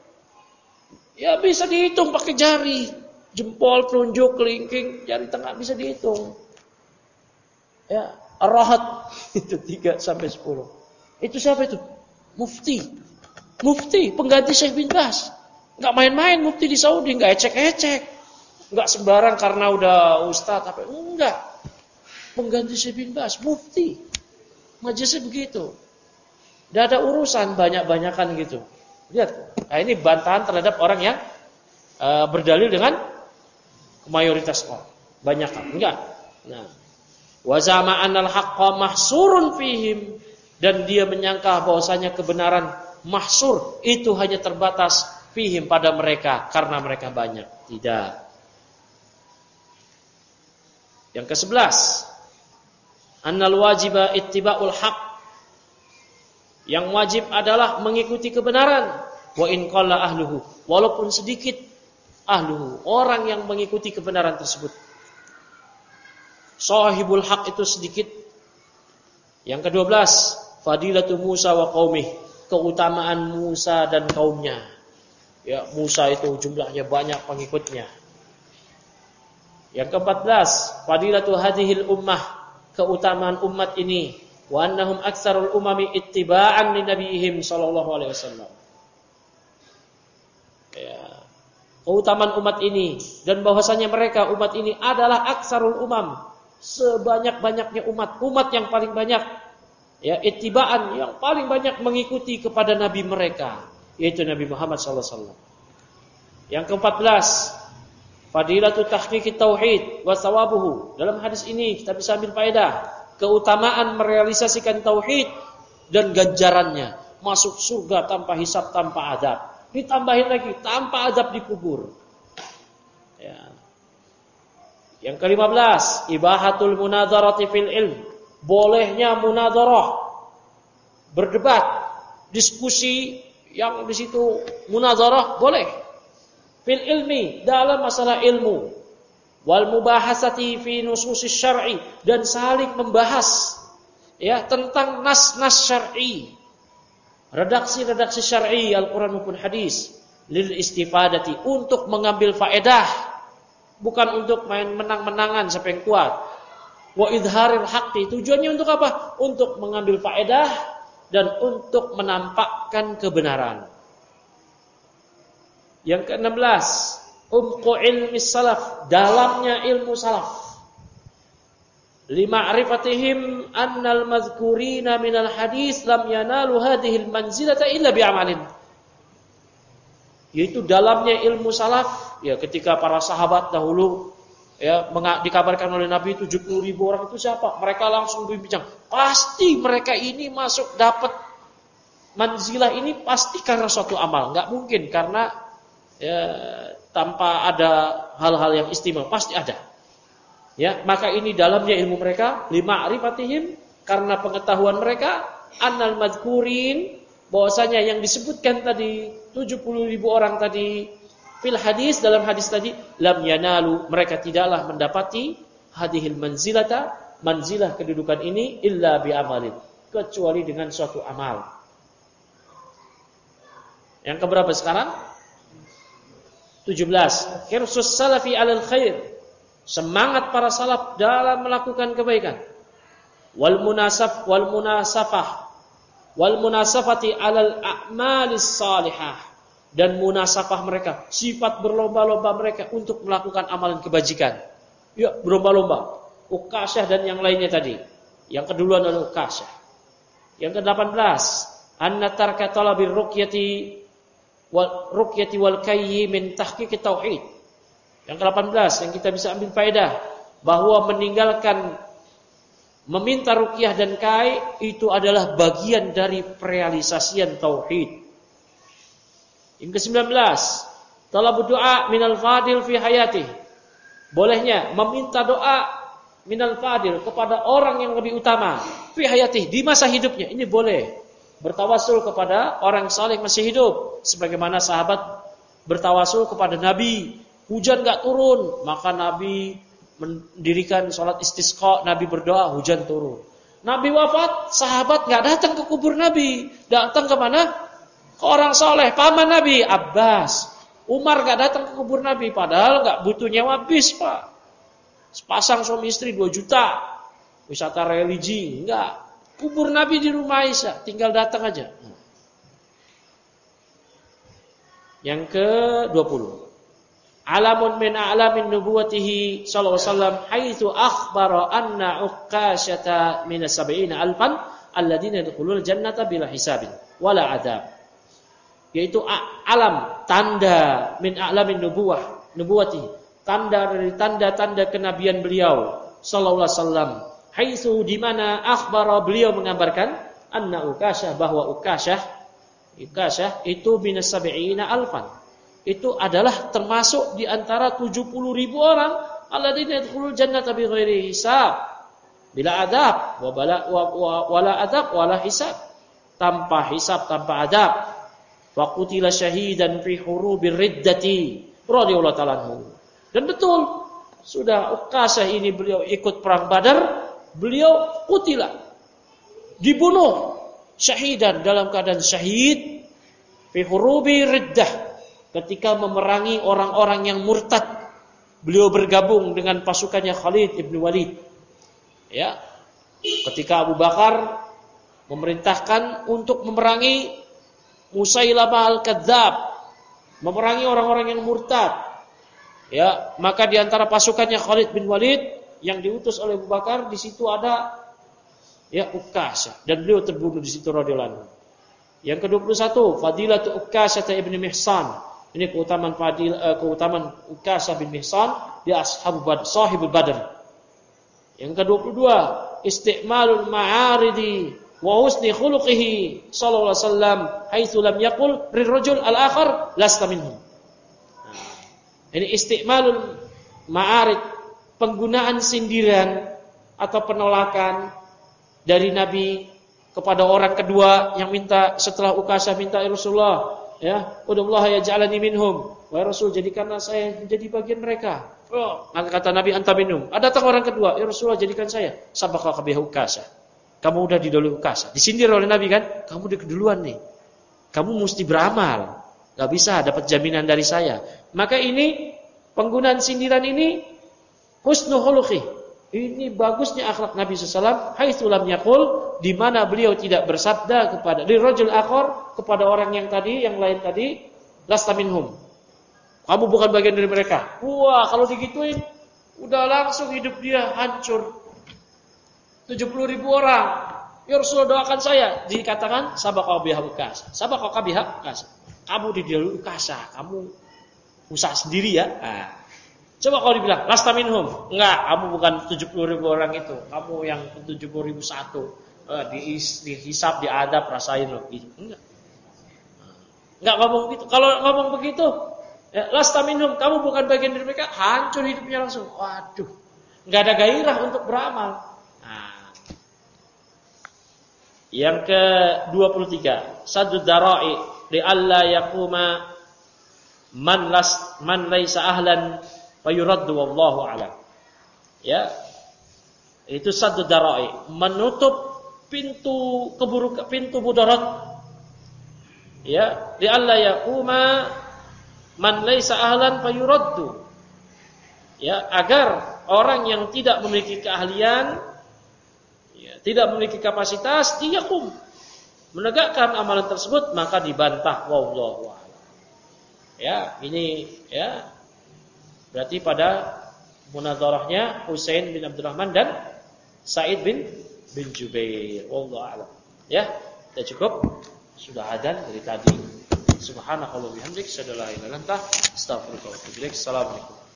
Ya bisa dihitung pakai jari, jempol, telunjuk, kelingking, jari tengah bisa dihitung. Ya, ar-rahat itu 3 sampai 10. Itu siapa itu? Mufti. Mufti, pengganti Syekh bin Bas. Enggak main-main mufti di Saudi, enggak ecek-ecek. Enggak sembarang karena udah ustaz apa, enggak. Pengganti Syekh bin Bas, mufti. Majelisnya begitu. Enggak ada urusan banyak-banyakan gitu. Lihat. Nah, ini bantahan terhadap orang yang berdalil dengan mayoritas orang. Banyakan, enggak. Nah, wa zama anal haqqa mahsurun fihim, dan dia menyangka bahwasanya kebenaran mahsur itu hanya terbatas fihim pada mereka karena mereka banyak. Tidak. Yang ke-11, annal wajiba ittiba'ul haq. Yang wajib adalah mengikuti kebenaran. Wa in qalla ahluhu, walaupun sedikit ahluhu, orang yang mengikuti kebenaran tersebut. Sahibul haq itu sedikit. Yang ke-12, fadilatu Musa wa qaumih, keutamaan Musa dan kaumnya. Ya, Musa itu jumlahnya banyak pengikutnya. Yang ke-14, fadilatu hadhil ummah, keutamaan umat ini. Wa annahum aktsarul umami ittiba'an li nabiyihim sallallahu alaihi wasallam. Ya. keutamaan umat ini dan bahwasanya mereka umat ini adalah aksarul umam, sebanyak-banyaknya umat yang paling banyak ya ittibaan, yang paling banyak mengikuti kepada nabi mereka, yaitu Nabi Muhammad sallallahu alaihi wasallam. Yang ke-14, fadilatu tahqiqit tauhid wa thawabuhu. Dalam hadis ini kita bisa ambil faedah keutamaan merealisasikan tauhid dan ganjarannya, masuk surga tanpa hisab, tanpa adab. Ditambahin lagi tanpa adab di kubur. Ya. Yang ke-15, ibahatul munadharati fil ilm. Bolehnya munadharah, berdebat, diskusi yang di situ munadharah boleh. Fil ilmi, dalam masalah ilmu. Wal mubahasati fi nususis syar'i, dan saling membahas ya tentang nas-nas syar'i. Redaksi-redaksi syar'i Al-Qur'an maupun hadis lil istifadati, untuk mengambil faedah, bukan untuk main menang-menangan siapa yang kuat. Wa idharil haqqi, tujuannya untuk apa? Untuk mengambil faedah dan untuk menampakkan kebenaran. Yang ke-16, umqu ilmi salaf, dalamnya ilmu salaf. Lima'rifatihim annal madhkurina minal hadis lam yanalu hadhil manzilata illa bi'amalin. Yaitu dalamnya ilmu salaf, ya ketika para sahabat dahulu ya dikabarkan oleh Nabi 70.000 orang itu siapa? Mereka langsung berbincang, pasti mereka ini masuk dapat manzilah ini pasti karena suatu amal, enggak mungkin karena ya tanpa ada hal-hal yang istimewa, pasti ada. Ya, maka ini dalamnya ilmu mereka, lima'rifatihim, karena pengetahuan mereka, annal madhkurin, bahwasanya yang disebutkan tadi 70.000 orang tadi fil hadis, dalam hadis tadi, lam yanalu, mereka tidaklah mendapati hadhil manzilata, manzilah kedudukan ini illa bi amalin, kecuali dengan suatu amal. Yang keberapa sekarang? 17. Hirsus salafi 'alal khair, semangat para salaf dalam melakukan kebaikan. Wal munasafati 'alal a'malis salihah, dan munasafah mereka, sifat berlomba-lomba mereka untuk melakukan amalan kebajikan. Ya, berlomba-lomba. Ukasyah dan yang lainnya tadi. Yang keduluan adalah Ukasyah. Yang ke-18, anna tarka talabir ruqyati wal kayyi min tahqiqit tauhid. Yang ke-18 yang kita bisa ambil faedah, bahwa meninggalkan meminta ruqyah dan kai itu adalah bagian dari perealisasian tauhid. Yang ke-19, talabud doa minal fadil fi hayatih. Bolehnya meminta doa minal fadil kepada orang yang lebih utama fi hayatih, di masa hidupnya. Ini boleh. Bertawasul kepada orang saleh masih hidup, sebagaimana sahabat bertawasul kepada Nabi. Hujan enggak turun, maka Nabi mendirikan salat istisqa, Nabi berdoa hujan turun. Nabi wafat, sahabat enggak datang ke kubur Nabi, datang ke mana? Ke orang saleh, paman Nabi, Abbas. Umar enggak datang ke kubur Nabi, padahal enggak butuh nyewa bis, Pak. Sepasang suami istri 2 juta. Wisata religi, enggak. Kubur Nabi di rumah Aisyah, tinggal datang aja. Yang ke-20. Alamun min a'lamin nubuwatihi sallallahu alaihi wasallam haitsu akhbara anna uqasyata min 70,000 alladziina yadkhulul jannata bila hisabin wala adab. Yaitu alam, tanda min a'lamin nubuwatihi, tanda dari tanda-tanda kenabian beliau sallallahu alaihi wasallam. Haitsu di mana akhbara, beliau mengabarkan anna Ukasyah, bahwa Ukasyah itu minas 70,000, itu adalah termasuk di antara 70.000 orang alladzina yadkhulul jannata bighairi hisab bila adab wala adab wala hisab, tanpa hisab, tanpa adab. Wa qutila syahidan fi hurubir riddati radhiyallahu ta'ala anhu. Dan betul, sudah Ukasyah ini beliau ikut perang Badar. Beliau kutila, dibunuh syahidan, dalam keadaan syahid fi hurubi riddah, ketika memerangi orang-orang yang murtad. Beliau bergabung dengan pasukannya Khalid ibn Walid. Ya, ketika Abu Bakar memerintahkan untuk memerangi Musailamah al-Kadzab, memerangi orang-orang yang murtad. Ya, maka di antara pasukannya Khalid bin Walid yang diutus oleh Abu Bakar, di situ ada ya Ukasha, dan beliau terbunuh di situ radhiyallahu anhu. Yang ke-21, Fadilatu Ukasha ibn Mihsan. Ini keutamaan Ukasha bin Mihsan, dia sahibul Badr. Yang ke-22, Isti'malul ma'aridi wa husni khuluqihi sallallahu alaihi wasallam haitsu lam yaqul lirrajul al-akhar lasta minhum. Ini isti'malul ma'arid, penggunaan sindiran atau penolakan dari Nabi kepada orang kedua yang minta setelah Ukasha minta ya Rasulullah, ya, udullah ya ja'alani minhum. Wahai Rasul, jadikanlah saya menjadi bagian mereka. Oh, maka kata Nabi anta minhum. Ada datang orang kedua, ya Rasulullah jadikan saya. Sabaqaka biha Ukasha. Kamu udah didahului Ukasha. Disindir oleh Nabi kan? Kamu duluan nih. Kamu mesti beramal. Gak bisa dapat jaminan dari saya. Maka ini penggunaan sindiran ini husnul khuluqi. Ini bagusnya akhlak Nabi SAW. Haitsu lam yaqul, di mana beliau tidak bersabda kepada lirajul akhar, kepada orang yang tadi, yang lain tadi, lasta minhum. Kamu bukan bagian dari mereka. Wah, kalau digituin udah langsung hidup dia hancur. 70.000 orang. Ya Rasulullah doakan saya. Dikatakan sabaqaka biha Ukasha. Sabaqaka biha Ukasha. Kamu didahului Ukasha, kamu usaha sendiri ya. Nah, coba kalau dibilang lasta minhum, enggak, kamu bukan 70.000 orang itu, kamu yang 70.001. Dihisab, diadab, rasain loh. Enggak ngomong begitu. Kalau ngomong begitu, ya, lasta minhum, kamu bukan bagian dari mereka, hancur hidupnya langsung. Waduh, enggak ada gairah untuk beramal. Nah, yang ke-23, sadud dara'i li alla yaquma man laisa ahlan fa yuraddu wallahu a'lam. Ya. Itu sadud dara'i, menutup pintu keburukan, pintu mudarat. Ya, li alla yaquma man laisa ahlan fa yuraddu. Ya, agar orang yang tidak memiliki keahlian, ya, tidak memiliki kapasitas, dia menegakkan amalan tersebut, maka dibantah wallahu a'lam. Ya, ini ya berarti pada munadharahnya Husain bin Abdurrahman dan Sa'id bin Jubair. Wallahu a'lam. Ya, kita cukup. Sudah adzan dari tadi. Subhanakallahumma wa bihamdika, asyhadu an la ilaha illa anta, astaghfiruka wa atubu ilaik. Assalamualaikum.